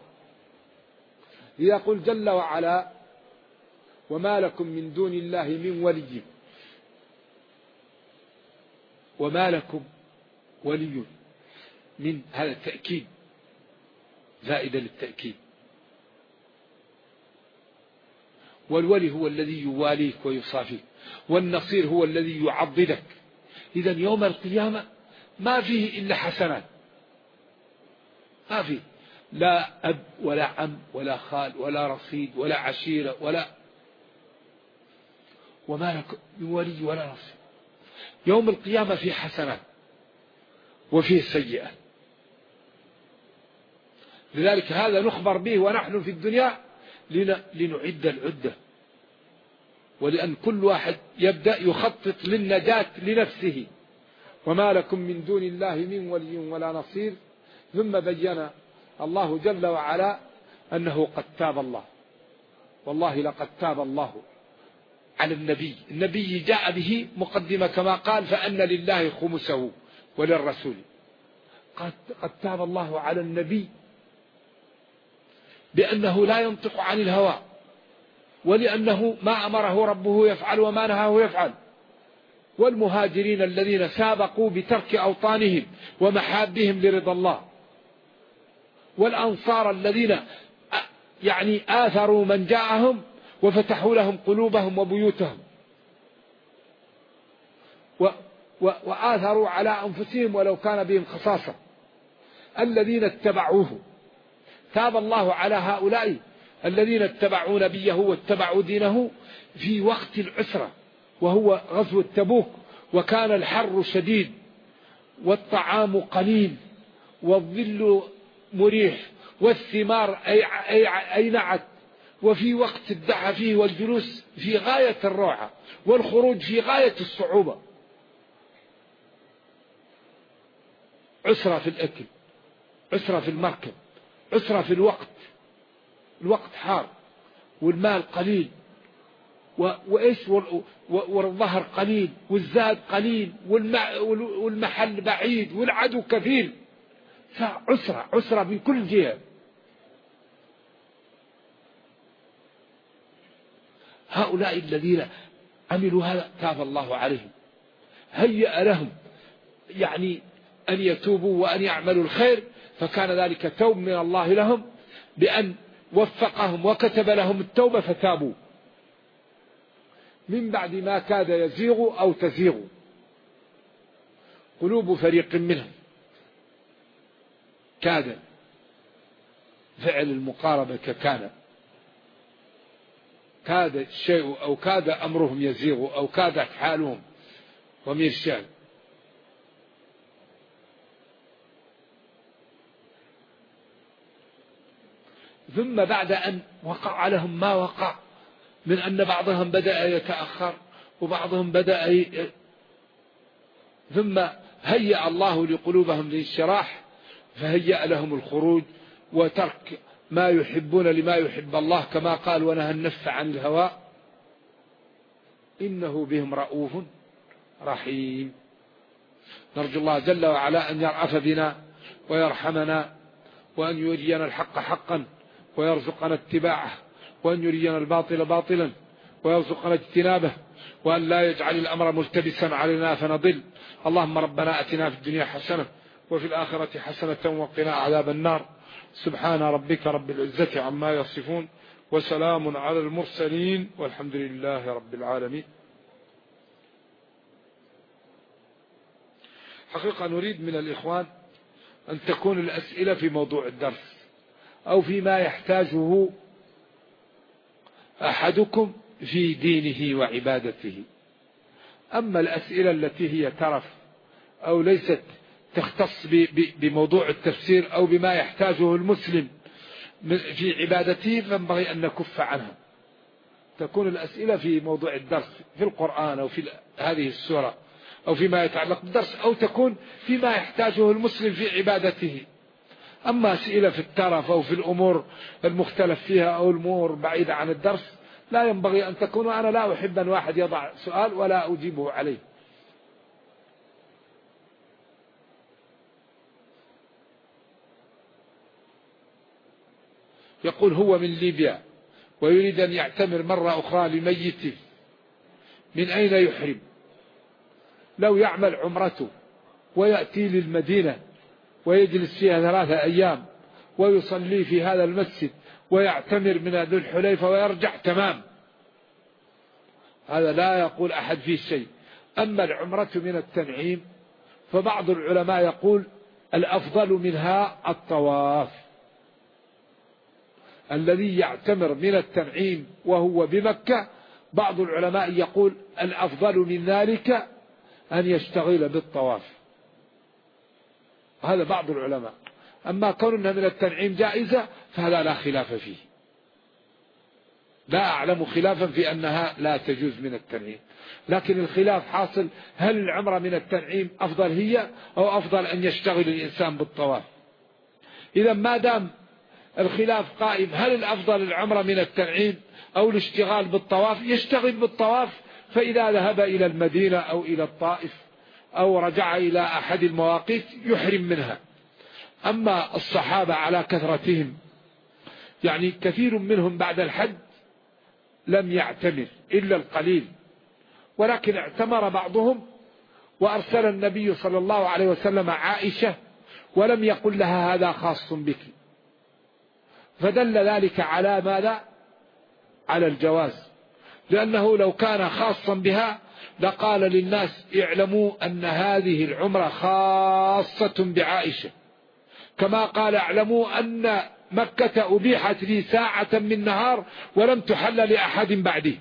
يقول جل وعلا وما لكم من دون الله من ولي، وما لكم ولي من هذا التأكيد زائدة للتأكيد، والولي هو الذي يواليك ويصافيك، والنصير هو الذي يعضدك. إذا يوم القيامة ما فيه إلا حسنات، ما فيه لا أب ولا عم ولا خال ولا رصيد ولا عشيرة وما لك من ولي ولا نصير. يوم القيامة فيه حسنات وفيه سيئات، لذلك هذا نخبر به ونحن في الدنيا لنعد العدة، ولأن كل واحد يبدأ يخطط للنجاة لنفسه. وما لكم من دون الله من ولي ولا نصير. ثم بين الله جل وعلا أنه قد تاب الله، والله لقد تاب الله على النبي جاء به مقدمة كما قال فأن لله خمسه وللرسول. قد تاب الله على النبي بأنه لا ينطق عن الهوى، ولأنه ما أمره ربه يفعل وما نهاه يفعل. والمهاجرين الذين سابقوا بترك أوطانهم ومحابهم لرضا الله، والأنصار الذين يعني آثروا من جاءهم وفتحوا لهم قلوبهم وبيوتهم وآثروا على أنفسهم ولو كان بهم خصاصة، الذين اتبعوه. تاب الله على هؤلاء الذين اتبعوا نبيه واتبعوا دينه في وقت العسرة، وهو غزوة تبوك، وكان الحر شديد والطعام قليل والظل مريح والثمار أينعت، وفي وقت الدعى فيه والجلوس في غاية الروعة والخروج في غاية الصعوبة. عسرة في الأكل، عسرة في المركب، عسرة في الوقت حار والمال قليل وإيش والظهر قليل والزاد قليل والمحل بعيد والعدو كثير، عسرة من كل جهة. هؤلاء الذين عملوا هذا تاب الله عليهم، هيأ لهم يعني أن يتوبوا وأن يعملوا الخير، فكان ذلك توب من الله لهم بأن وفقهم وكتب لهم التوبة فتابوا من بعد ما كاد يزيغ أو تزيغ قلوب فريق منهم. كاد فعل المقاربة ككان، كاد الشيء أو كاد أمرهم يزيغ أو كادت حالهم ومن الشأن. ثم بعد أن وقع لهم ما وقع من أن بعضهم بدأ يتأخر وبعضهم بدأ ثم هيأ الله لقلوبهم للانشراح، فهيأ لهم الخروج وترك ما يحبون لما يحب الله، كما قال ونهى النفس عن الهوى إنه بهم رؤوف رحيم. نرجو الله جل وعلا أن يرأف بنا ويرحمنا، وأن يرينا الحق حقا ويرزقنا اتباعه، وأن يرينا الباطل باطلا ويرزقنا اجتنابه، وأن لا يجعل الأمر ملتبسا علينا فنضل. اللهم ربنا أتنا في الدنيا حسنة وفي الآخرة حسنة وقنا عذاب النار. سبحان ربك رب العزة عما يصفون وسلام على المرسلين والحمد لله رب العالمين. حقيقة نريد من الإخوان أن تكون الأسئلة في موضوع الدرس أو فيما يحتاجه أحدكم في دينه وعبادته. أما الأسئلة التي هي ترف أو ليست تختص بموضوع التفسير أو بما يحتاجه المسلم في عبادته فينبغي أن نكف عنها. تكون الأسئلة في موضوع الدرس في القرآن أو في هذه السورة أو فيما يتعلق بالدرس، أو تكون فيما يحتاجه المسلم في عبادته. أما أسئلة في الترف أو في الأمور المختلف فيها أو الأمور بعيدة عن الدرس لا ينبغي أن تكون، وأنا لا أحب أن واحد يضع سؤال ولا أجيبه عليه. يقول هو من ليبيا ويريد أن يعتمر مرة أخرى لميته، من أين يحرم؟ لو يعمل عمرته ويأتي للمدينة ويجلس فيها 3 أيام ويصلي في هذا المسجد ويعتمر من ذو الحليفة ويرجع تمام، هذا لا يقول أحد فيه شيء. أما العمرة من التنعيم فبعض العلماء يقول الأفضل منها الطواف. الذي يعتمر من التنعيم وهو بمكة بعض العلماء يقول الأفضل من ذلك أن يشتغل بالطواف، هذا بعض العلماء. أما كونها من التنعيم جائزة فهذا لا خلاف فيه، لا أعلم خلافا في أنها لا تجوز من التنعيم، لكن الخلاف حاصل هل العمرة من التنعيم أفضل هي أو أفضل أن يشتغل الإنسان بالطواف. إذا ما دام الخلاف قائم هل الأفضل العمرة من التنعيم أو الاشتغال بالطواف، يشتغل بالطواف، فإذا ذهب إلى المدينة أو إلى الطائف أو رجع إلى أحد المواقيت يحرم منها. أما الصحابة على كثرتهم يعني كثير منهم بعد الحج لم يعتمر إلا القليل، ولكن اعتمر بعضهم وأرسل النبي صلى الله عليه وسلم عائشة ولم يقل لها هذا خاص بك، فدل ذلك على ماذا؟ على الجواز، لأنه لو كان خاصا بها لقال للناس اعلموا أن هذه العمرة خاصة بعائشة، كما قال اعلموا أن مكة أبيحت لي ساعة من نهار ولم تحل لأحد بعدي.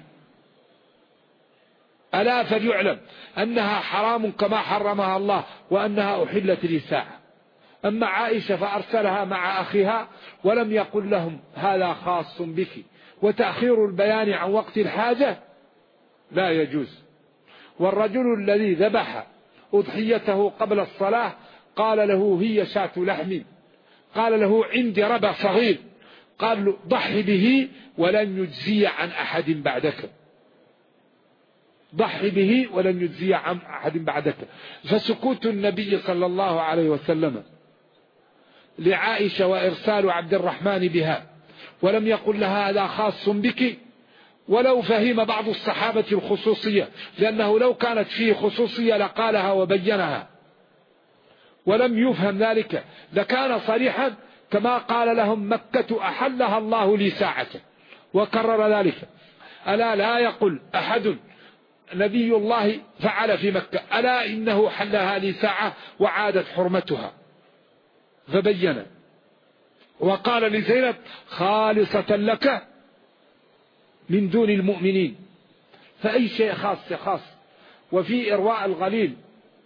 ألا فليعلم أنها حرام كما حرمها الله وأنها أحلت لي ساعة. أما عائشة فأرسلها مع أخيها ولم يقل لهم هذا خاص بك، وتأخير البيان عن وقت الحاجة لا يجوز. والرجل الذي ذبح أضحيته قبل الصلاة قال له هي شاة لحم، قال له عندي ربع صغير، قال له ضحي به ولن يجزي عن أحد بعدك، ضحي به ولن يجزي عن أحد بعدك. فسكوت النبي صلى الله عليه وسلم لعائشة وإرسال عبد الرحمن بها ولم يقل لها هذا خاص بك، ولو فهم بعض الصحابة الخصوصية، لأنه لو كانت فيه خصوصية لقالها وبينها، ولم يفهم ذلك لكان صريحا كما قال لهم مكة أحلها الله لي ساعة، وكرر ذلك. ألا لا يقول أحد نبي الله فعل في مكة ألا إنه حلها لي ساعة وعادت حرمتها، فبين وقال لزينب خالصة لك من دون المؤمنين. فأي شيء خاص خاص. وفي إرواء الغليل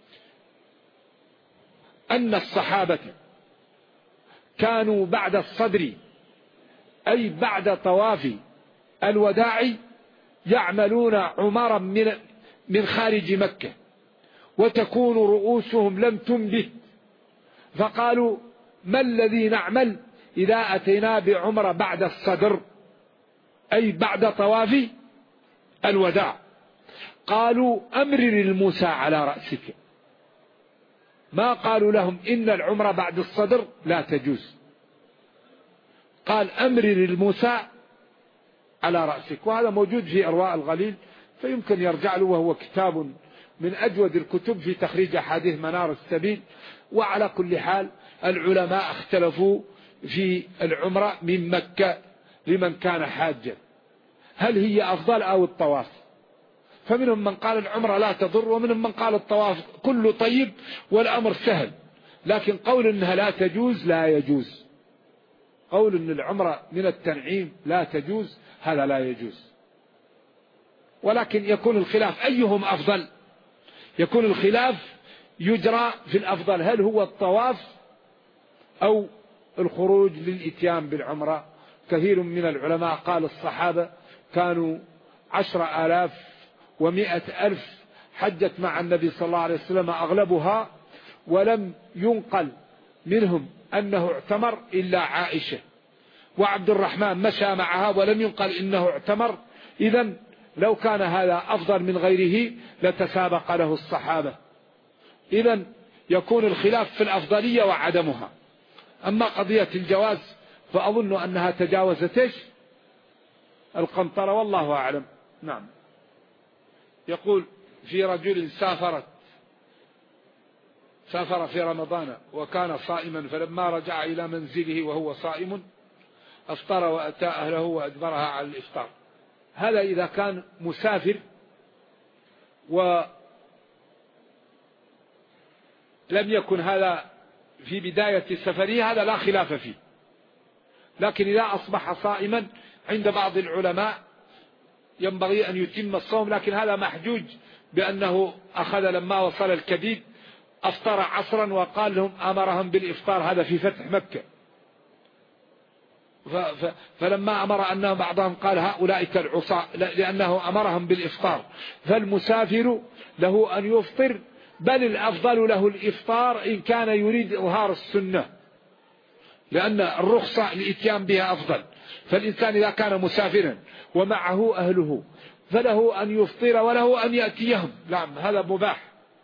أن الصحابة كانوا بعد الصدر أي بعد طواف الوداع يعملون عمرا من خارج مكة، وتكون رؤوسهم لم تنبت، فقالوا ما الذي نعمل إذا أتينا بعمرة بعد الصدر أي بعد طواف الوداع؟ قالوا أمرر الموسى على رأسك. ما قالوا لهم إن العمرة بعد الصدر لا تجوز، قال أمرر الموسى على رأسك. وهذا موجود في إرواء الغليل، فيمكن يرجع له، وهو كتاب من أجود الكتب في تخريج أحاديث منار السبيل. وعلى كل حال العلماء اختلفوا في العمرة من مكة لمن كان حاجا، هل هي أفضل أو الطواف؟ فمنهم من قال العمرة لا تضر، ومنهم من قال الطواف كله طيب والأمر سهل. لكن قول إنها لا تجوز لا يجوز، قول إن العمرة من التنعيم لا تجوز هذا لا يجوز. ولكن يكون الخلاف أيهم أفضل، يكون الخلاف يجرى في الأفضل، هل هو الطواف أو الخروج للإتيان بالعمرة. كثير من العلماء قال الصحابة كانوا 10,100,000 حجت مع النبي صلى الله عليه وسلم أغلبها، ولم ينقل منهم أنه اعتمر إلا عائشة، وعبد الرحمن مشى معها ولم ينقل إنه اعتمر. إذن لو كان هذا أفضل من غيره لتسابق له الصحابة. إذن يكون الخلاف في الأفضلية وعدمها. أما قضية الجواز فأظن أنها تجاوزت القنطرة والله أعلم. نعم. يقول في رجل سافر في رمضان وكان صائما، فلما رجع إلى منزله وهو صائم أفطر وأتى أهله وأجبرها على الإفطار. هذا إذا كان مسافر ولم يكن هذا في بداية سفره هذا لا خلاف فيه. لكن إذا أصبح صائما عند بعض العلماء ينبغي أن يتم الصوم، لكن هذا محجوج بأنه أخذ لما وصل الكبيد أفطر عصرا وقال لهم أمرهم بالإفطار، هذا في فتح مكة. فلما أمر أنه بعضهم قال هؤلاء العصاة لأنه أمرهم بالإفطار. فالمسافر له أن يفطر، بل الأفضل له الإفطار إن كان يريد إظهار السنة، لأن الرخصة الإتيان بها أفضل. فالإنسان إذا كان مسافرا ومعه أهله فله أن يفطر وله أن يأتيهم، نعم هذا مباح.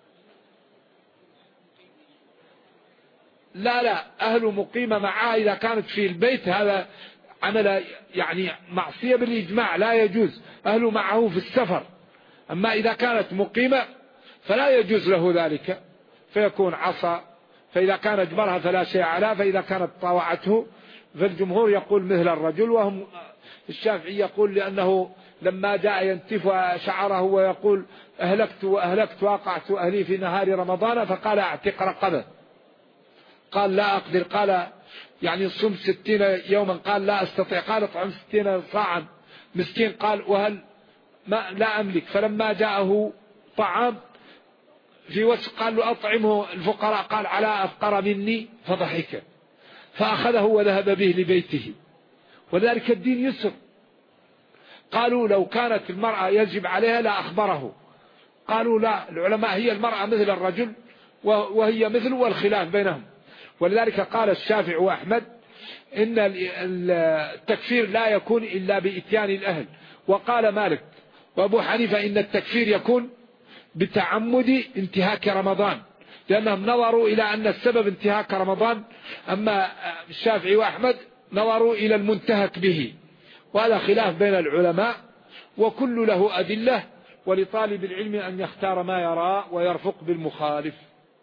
لا أهل مقيمة معاه إذا كانت في البيت هذا عمل يعني معصية بالإجماع لا يجوز، أهل معه في السفر. أما إذا كانت مقيمة فلا يجوز له ذلك، فيكون عصى. فإذا كان اجبرها فلا شيء عليها، فإذا كانت طاوعته فالجمهور يقول مثل الرجل. وهم الشافعي يقول لأنه لما جاء ينتف شعره ويقول أهلكت وأقعت أهلي في نهار رمضان فقال اعتق رقبة، قال لا أقدر، قال يعني صم 60 يوما، قال لا أستطيع، قال اطعم 60 صاعا. مسكين قال وهل ما لا أملك. فلما جاءه طعام في وسق قال له أطعمه الفقراء، قال على أفقر مني، فضحك فأخذه وذهب به لبيته. ولذلك الدين يسر. قالوا لو كانت المرأة يجب عليها لا أخبره، قالوا لا، العلماء هي المرأة مثل الرجل وهي مثل، والخلاف بينهم. ولذلك قال الشافعي وأحمد إن التكفير لا يكون إلا بإتيان الأهل. وقال مالك وأبو حنيفة إن التكفير يكون بتعمد انتهاك رمضان، لأنهم نظروا إلى أن السبب انتهاك رمضان. أما الشافعي وأحمد نظروا إلى المنتهك به. وهذا خلاف بين العلماء، وكل له أدلة، ولطالب العلم أن يختار ما يرى ويرفق بالمخالف.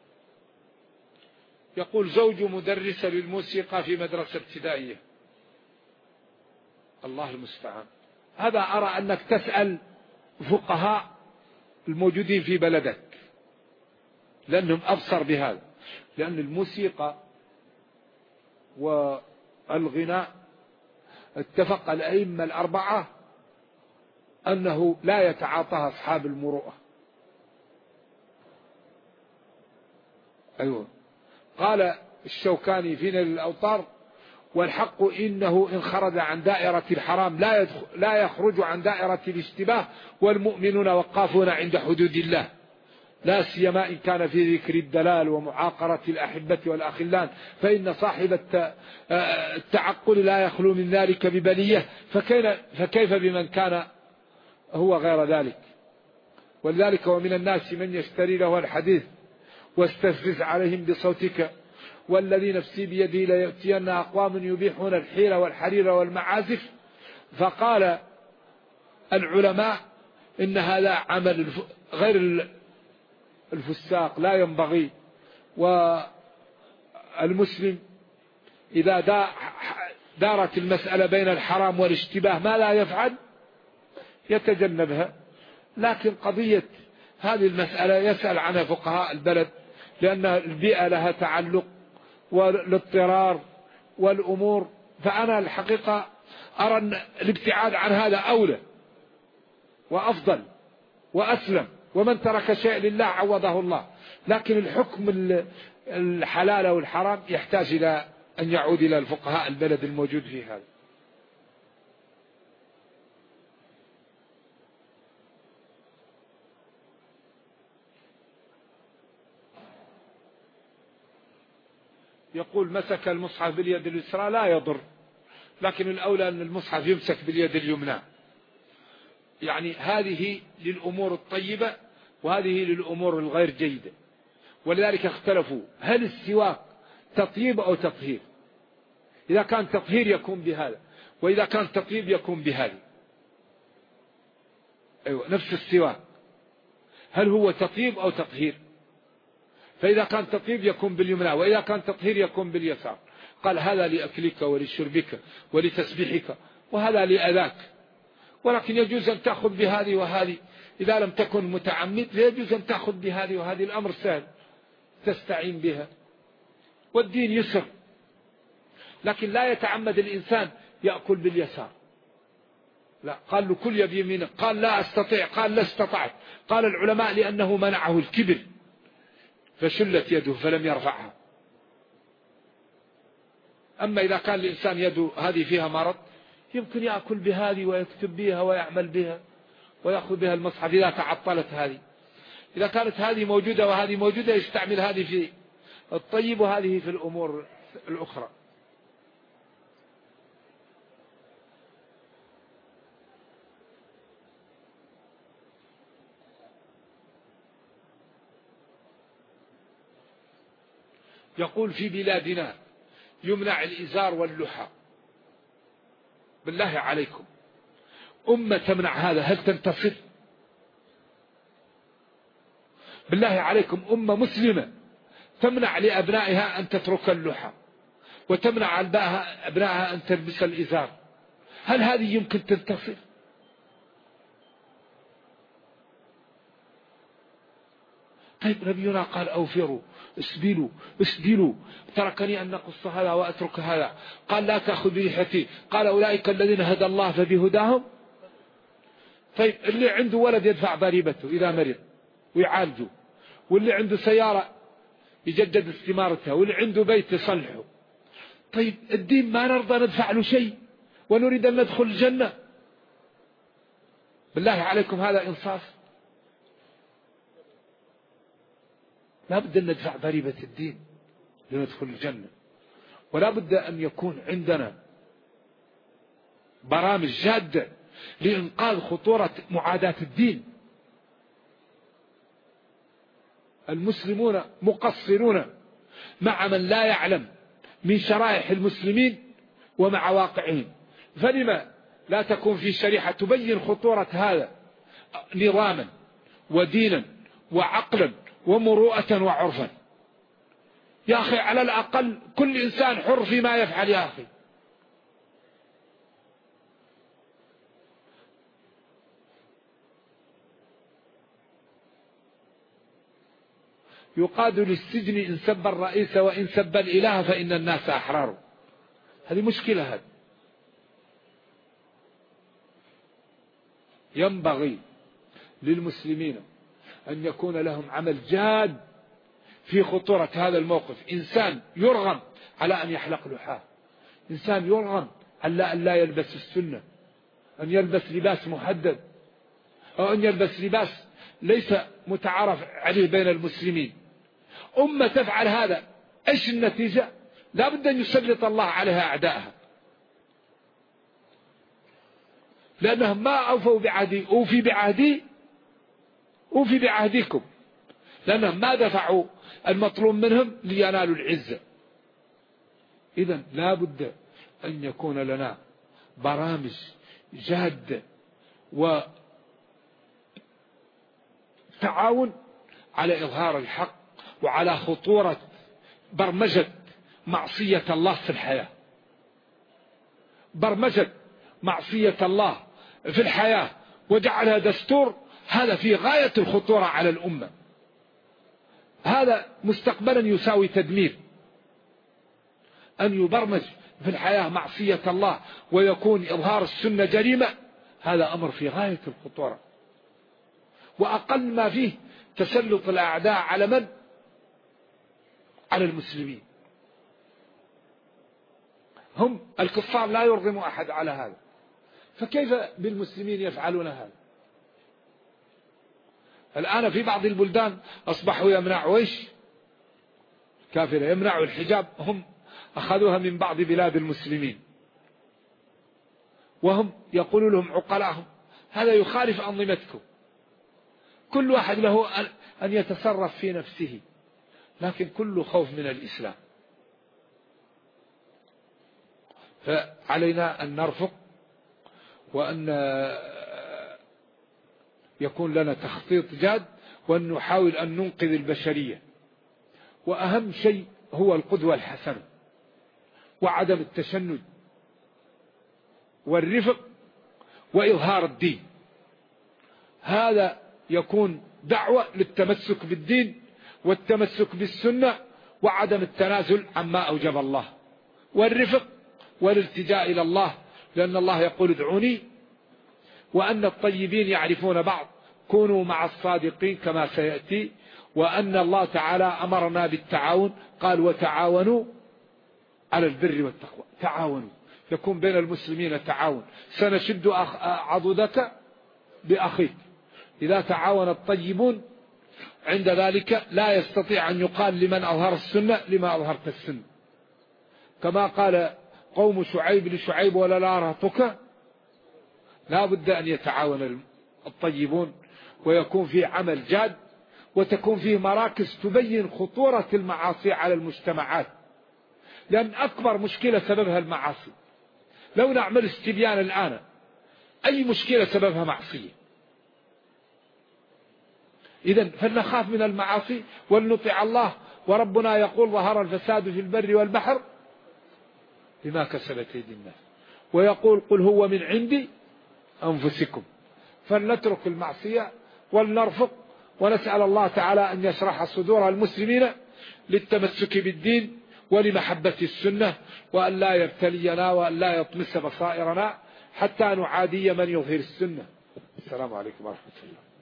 يقول زوج مدرسة للموسيقى في مدرسة ابتدائية، الله المستعان. هذا أرى أنك تسأل فقهاء الموجودين في بلدك، لأنهم أبصر بهذا. لأن الموسيقى والغناء اتفق الأئمة الأربعة أنه لا يتعاطاها أصحاب المروءة. أيوة. قال الشوكاني في نيل الأوطار والحق إنه إن خرج عن دائرة الحرام لا يخرج عن دائرة الاشتباه، والمؤمنون وقافون عند حدود الله، لا سيما إن كان في ذكر الدلال ومعاقرة الأحبة والأخلان، فإن صاحب التعقل لا يخلو من ذلك ببلية، فكيف بمن كان هو غير ذلك. ولذلك ومن الناس من يشتري له الحديث واستفزز عليهم بصوتك والذي نفسي بيدي ليأتين أقوام يبيحون الحيل والحرير والمعازف. فقال العلماء إن هذا عمل غير الفساق، لا ينبغي. والمسلم إذا دارت المسألة بين الحرام والاشتباه ما لا يفعل يتجنبها. لكن قضية هذه المسألة يسأل عنها فقهاء البلد، لأن البيئة لها تعلق والاضطرار والأمور. فأنا الحقيقة أرى أن الابتعاد عن هذا أولى وأفضل وأسلم، ومن ترك شيء لله عوضه الله. لكن الحكم الحلال والحرام يحتاج إلى أن يعود إلى الفقهاء البلد الموجود في هذا. يقول مسك المصحف باليد اليسرى لا يضر، لكن الأولى أن المصحف يمسك باليد اليمنى. يعني هذه للأمور الطيبة وهذه للأمور الغير جيدة. ولذلك اختلفوا هل السواك تطيب أو تطهير. إذا كان تطهير يكون بهذا، وإذا كان تطيب يكون بهذا. أيوة، نفس السواك هل هو تطيب أو تطهير. فإذا كان تطيب يكون باليمنى، وإذا كان تطهير يكون باليسار. قال هذا لأكلك ولشربك ولتسبيحك، وهذا لأذاك. ولكن يجوز أن تأخذ بهذه وهذه، إذا لم تكن متعمد فيجوز أن تأخذ بهذه وهذه. الأمر سهل تستعين بها، والدين يسر. لكن لا يتعمد الإنسان يأكل باليسار، لا، قال له كل بيمينك، قال لا أستطيع، قال لا استطعت. قال العلماء لأنه منعه الكبر فشلت يده فلم يرفعها. أما إذا كان الإنسان يده هذه فيها مرض يمكن يأكل بهذه ويكتب بها ويعمل بها ويأخذ بها المصحف إذا تعطلت هذه. إذا كانت هذه موجودة وهذه موجودة يستعمل هذه في الطيب وهذه في الأمور الأخرى. يقول في بلادنا يمنع الإزار واللحى. بالله عليكم أمة تمنع هذا هل تنتصر؟ بالله عليكم أمة مسلمة تمنع لأبنائها أن تترك اللحى وتمنع أبنائها أن تلبس الإزار، هل هذه يمكن تنتصر؟ طيب نبينا قال أوفروا، اسبلوا، اسدلوا، تركني أن نقص هذا وأترك هذا. قال لا تأخذ بلحيتي، قال أولئك الذين هدى الله فبهداهم. طيب اللي عنده ولد يدفع ضريبته إذا مرض ويعالجه، واللي عنده سيارة يجدد استمارتها، واللي عنده بيت يصلحه. طيب الدين ما نرضى ندفع له شيء ونريد أن ندخل الجنة؟ بالله عليكم هذا إنصاف؟ لا بد أن ندفع ضريبة الدين لندخل الجنة، ولا بد أن يكون عندنا برامج جادة لإنقاذ خطورة معاداة الدين. المسلمون مقصرون مع من لا يعلم من شرائح المسلمين ومع واقعهم، فلما لا تكون في شريحة تبين خطورة هذا نظاما ودينا وعقلا ومروءة وعرفا؟ يا أخي على الأقل كل إنسان حر فيما يفعل يا أخي. يقاد للسجن إن سب الرئيس وإن سب الإله فإن الناس أحرار. هذه مشكلة. هذه ينبغي للمسلمين أن يكون لهم عمل جاد في خطورة هذا الموقف. إنسان يرغم على أن يحلق لحاه، إنسان يرغم على أن لا يلبس السنة، أن يلبس لباس محدد، أو أن يلبس لباس ليس متعارف عليه بين المسلمين. أمة تفعل هذا، إيش النتيجة؟ لا بد أن يسلط الله عليها أعدائها، لأنهم ما أوفوا بعهدي، أوفي بعهدكم، لأنهم ما دفعوا المطلوب منهم لينالوا العزة. إذن لا بد أن يكون لنا برامج جادة وتعاون على إظهار الحق وعلى خطورة برمجة معصية الله في الحياة. برمجة معصية الله في الحياة وجعلها دستور، هذا في غاية الخطورة على الأمة. هذا مستقبلا يساوي تدمير. أن يبرمج في الحياة معصية الله ويكون إظهار السنة جريمة، هذا أمر في غاية الخطورة. وأقل ما فيه تسلط الأعداء على من؟ على المسلمين. هم الكفار لا يرغم أحد على هذا، فكيف بالمسلمين يفعلون هذا؟ الآن في بعض البلدان أصبحوا يمنعوا إيش؟ كافرة يمنعوا الحجاب، هم أخذوها من بعض بلاد المسلمين، وهم يقولوا لهم عقلاهم هذا يخالف أنظمتكم، كل واحد له أن يتصرف في نفسه، لكن كله خوف من الإسلام. فعلينا أن نرفق، وأن يكون لنا تخطيط جاد، وأن نحاول أن ننقذ البشرية. وأهم شيء هو القدوة الحسنة، وعدم التشنج والرفق وإظهار الدين. هذا يكون دعوة للتمسك بالدين والتمسك بالسنة وعدم التنازل عما أوجب الله، والرفق والالتجاء إلى الله، لأن الله يقول ادعوني، وأن الطيبين يعرفون بعض، كونوا مع الصادقين كما سيأتي، وأن الله تعالى أمرنا بالتعاون، قال وتعاونوا على البر والتقوى. تعاونوا، يكون بين المسلمين تعاون. سنشد عضدك بأخيك. إذا تعاون الطيبون عند ذلك لا يستطيع أن يقال لمن أظهر السنة لما أظهرت السنة، كما قال قوم شعيب لشعيب ولا رهطك. لا بد أن يتعاون الطيبون ويكون في عمل جاد، وتكون فيه مراكز تبين خطورة المعاصي على المجتمعات، لأن أكبر مشكلة سببها المعاصي. لو نعمل استبيان الآن أي مشكلة سببها معصية. إذن فلنخاف من المعاصي ولنطيع الله، وربنا يقول ظهر الفساد في البر والبحر بما كسبت أيدي الناس، ويقول قل هو من عندي أنفسكم. فلنترك المعصية ولنرفق ونسأل الله تعالى أن يشرح صدور المسلمين للتمسك بالدين ولمحبة السنة، وأن لا يبتلينا وأن لا يطمس بصائرنا حتى نعادي من يظهر السنة. السلام عليكم ورحمة الله.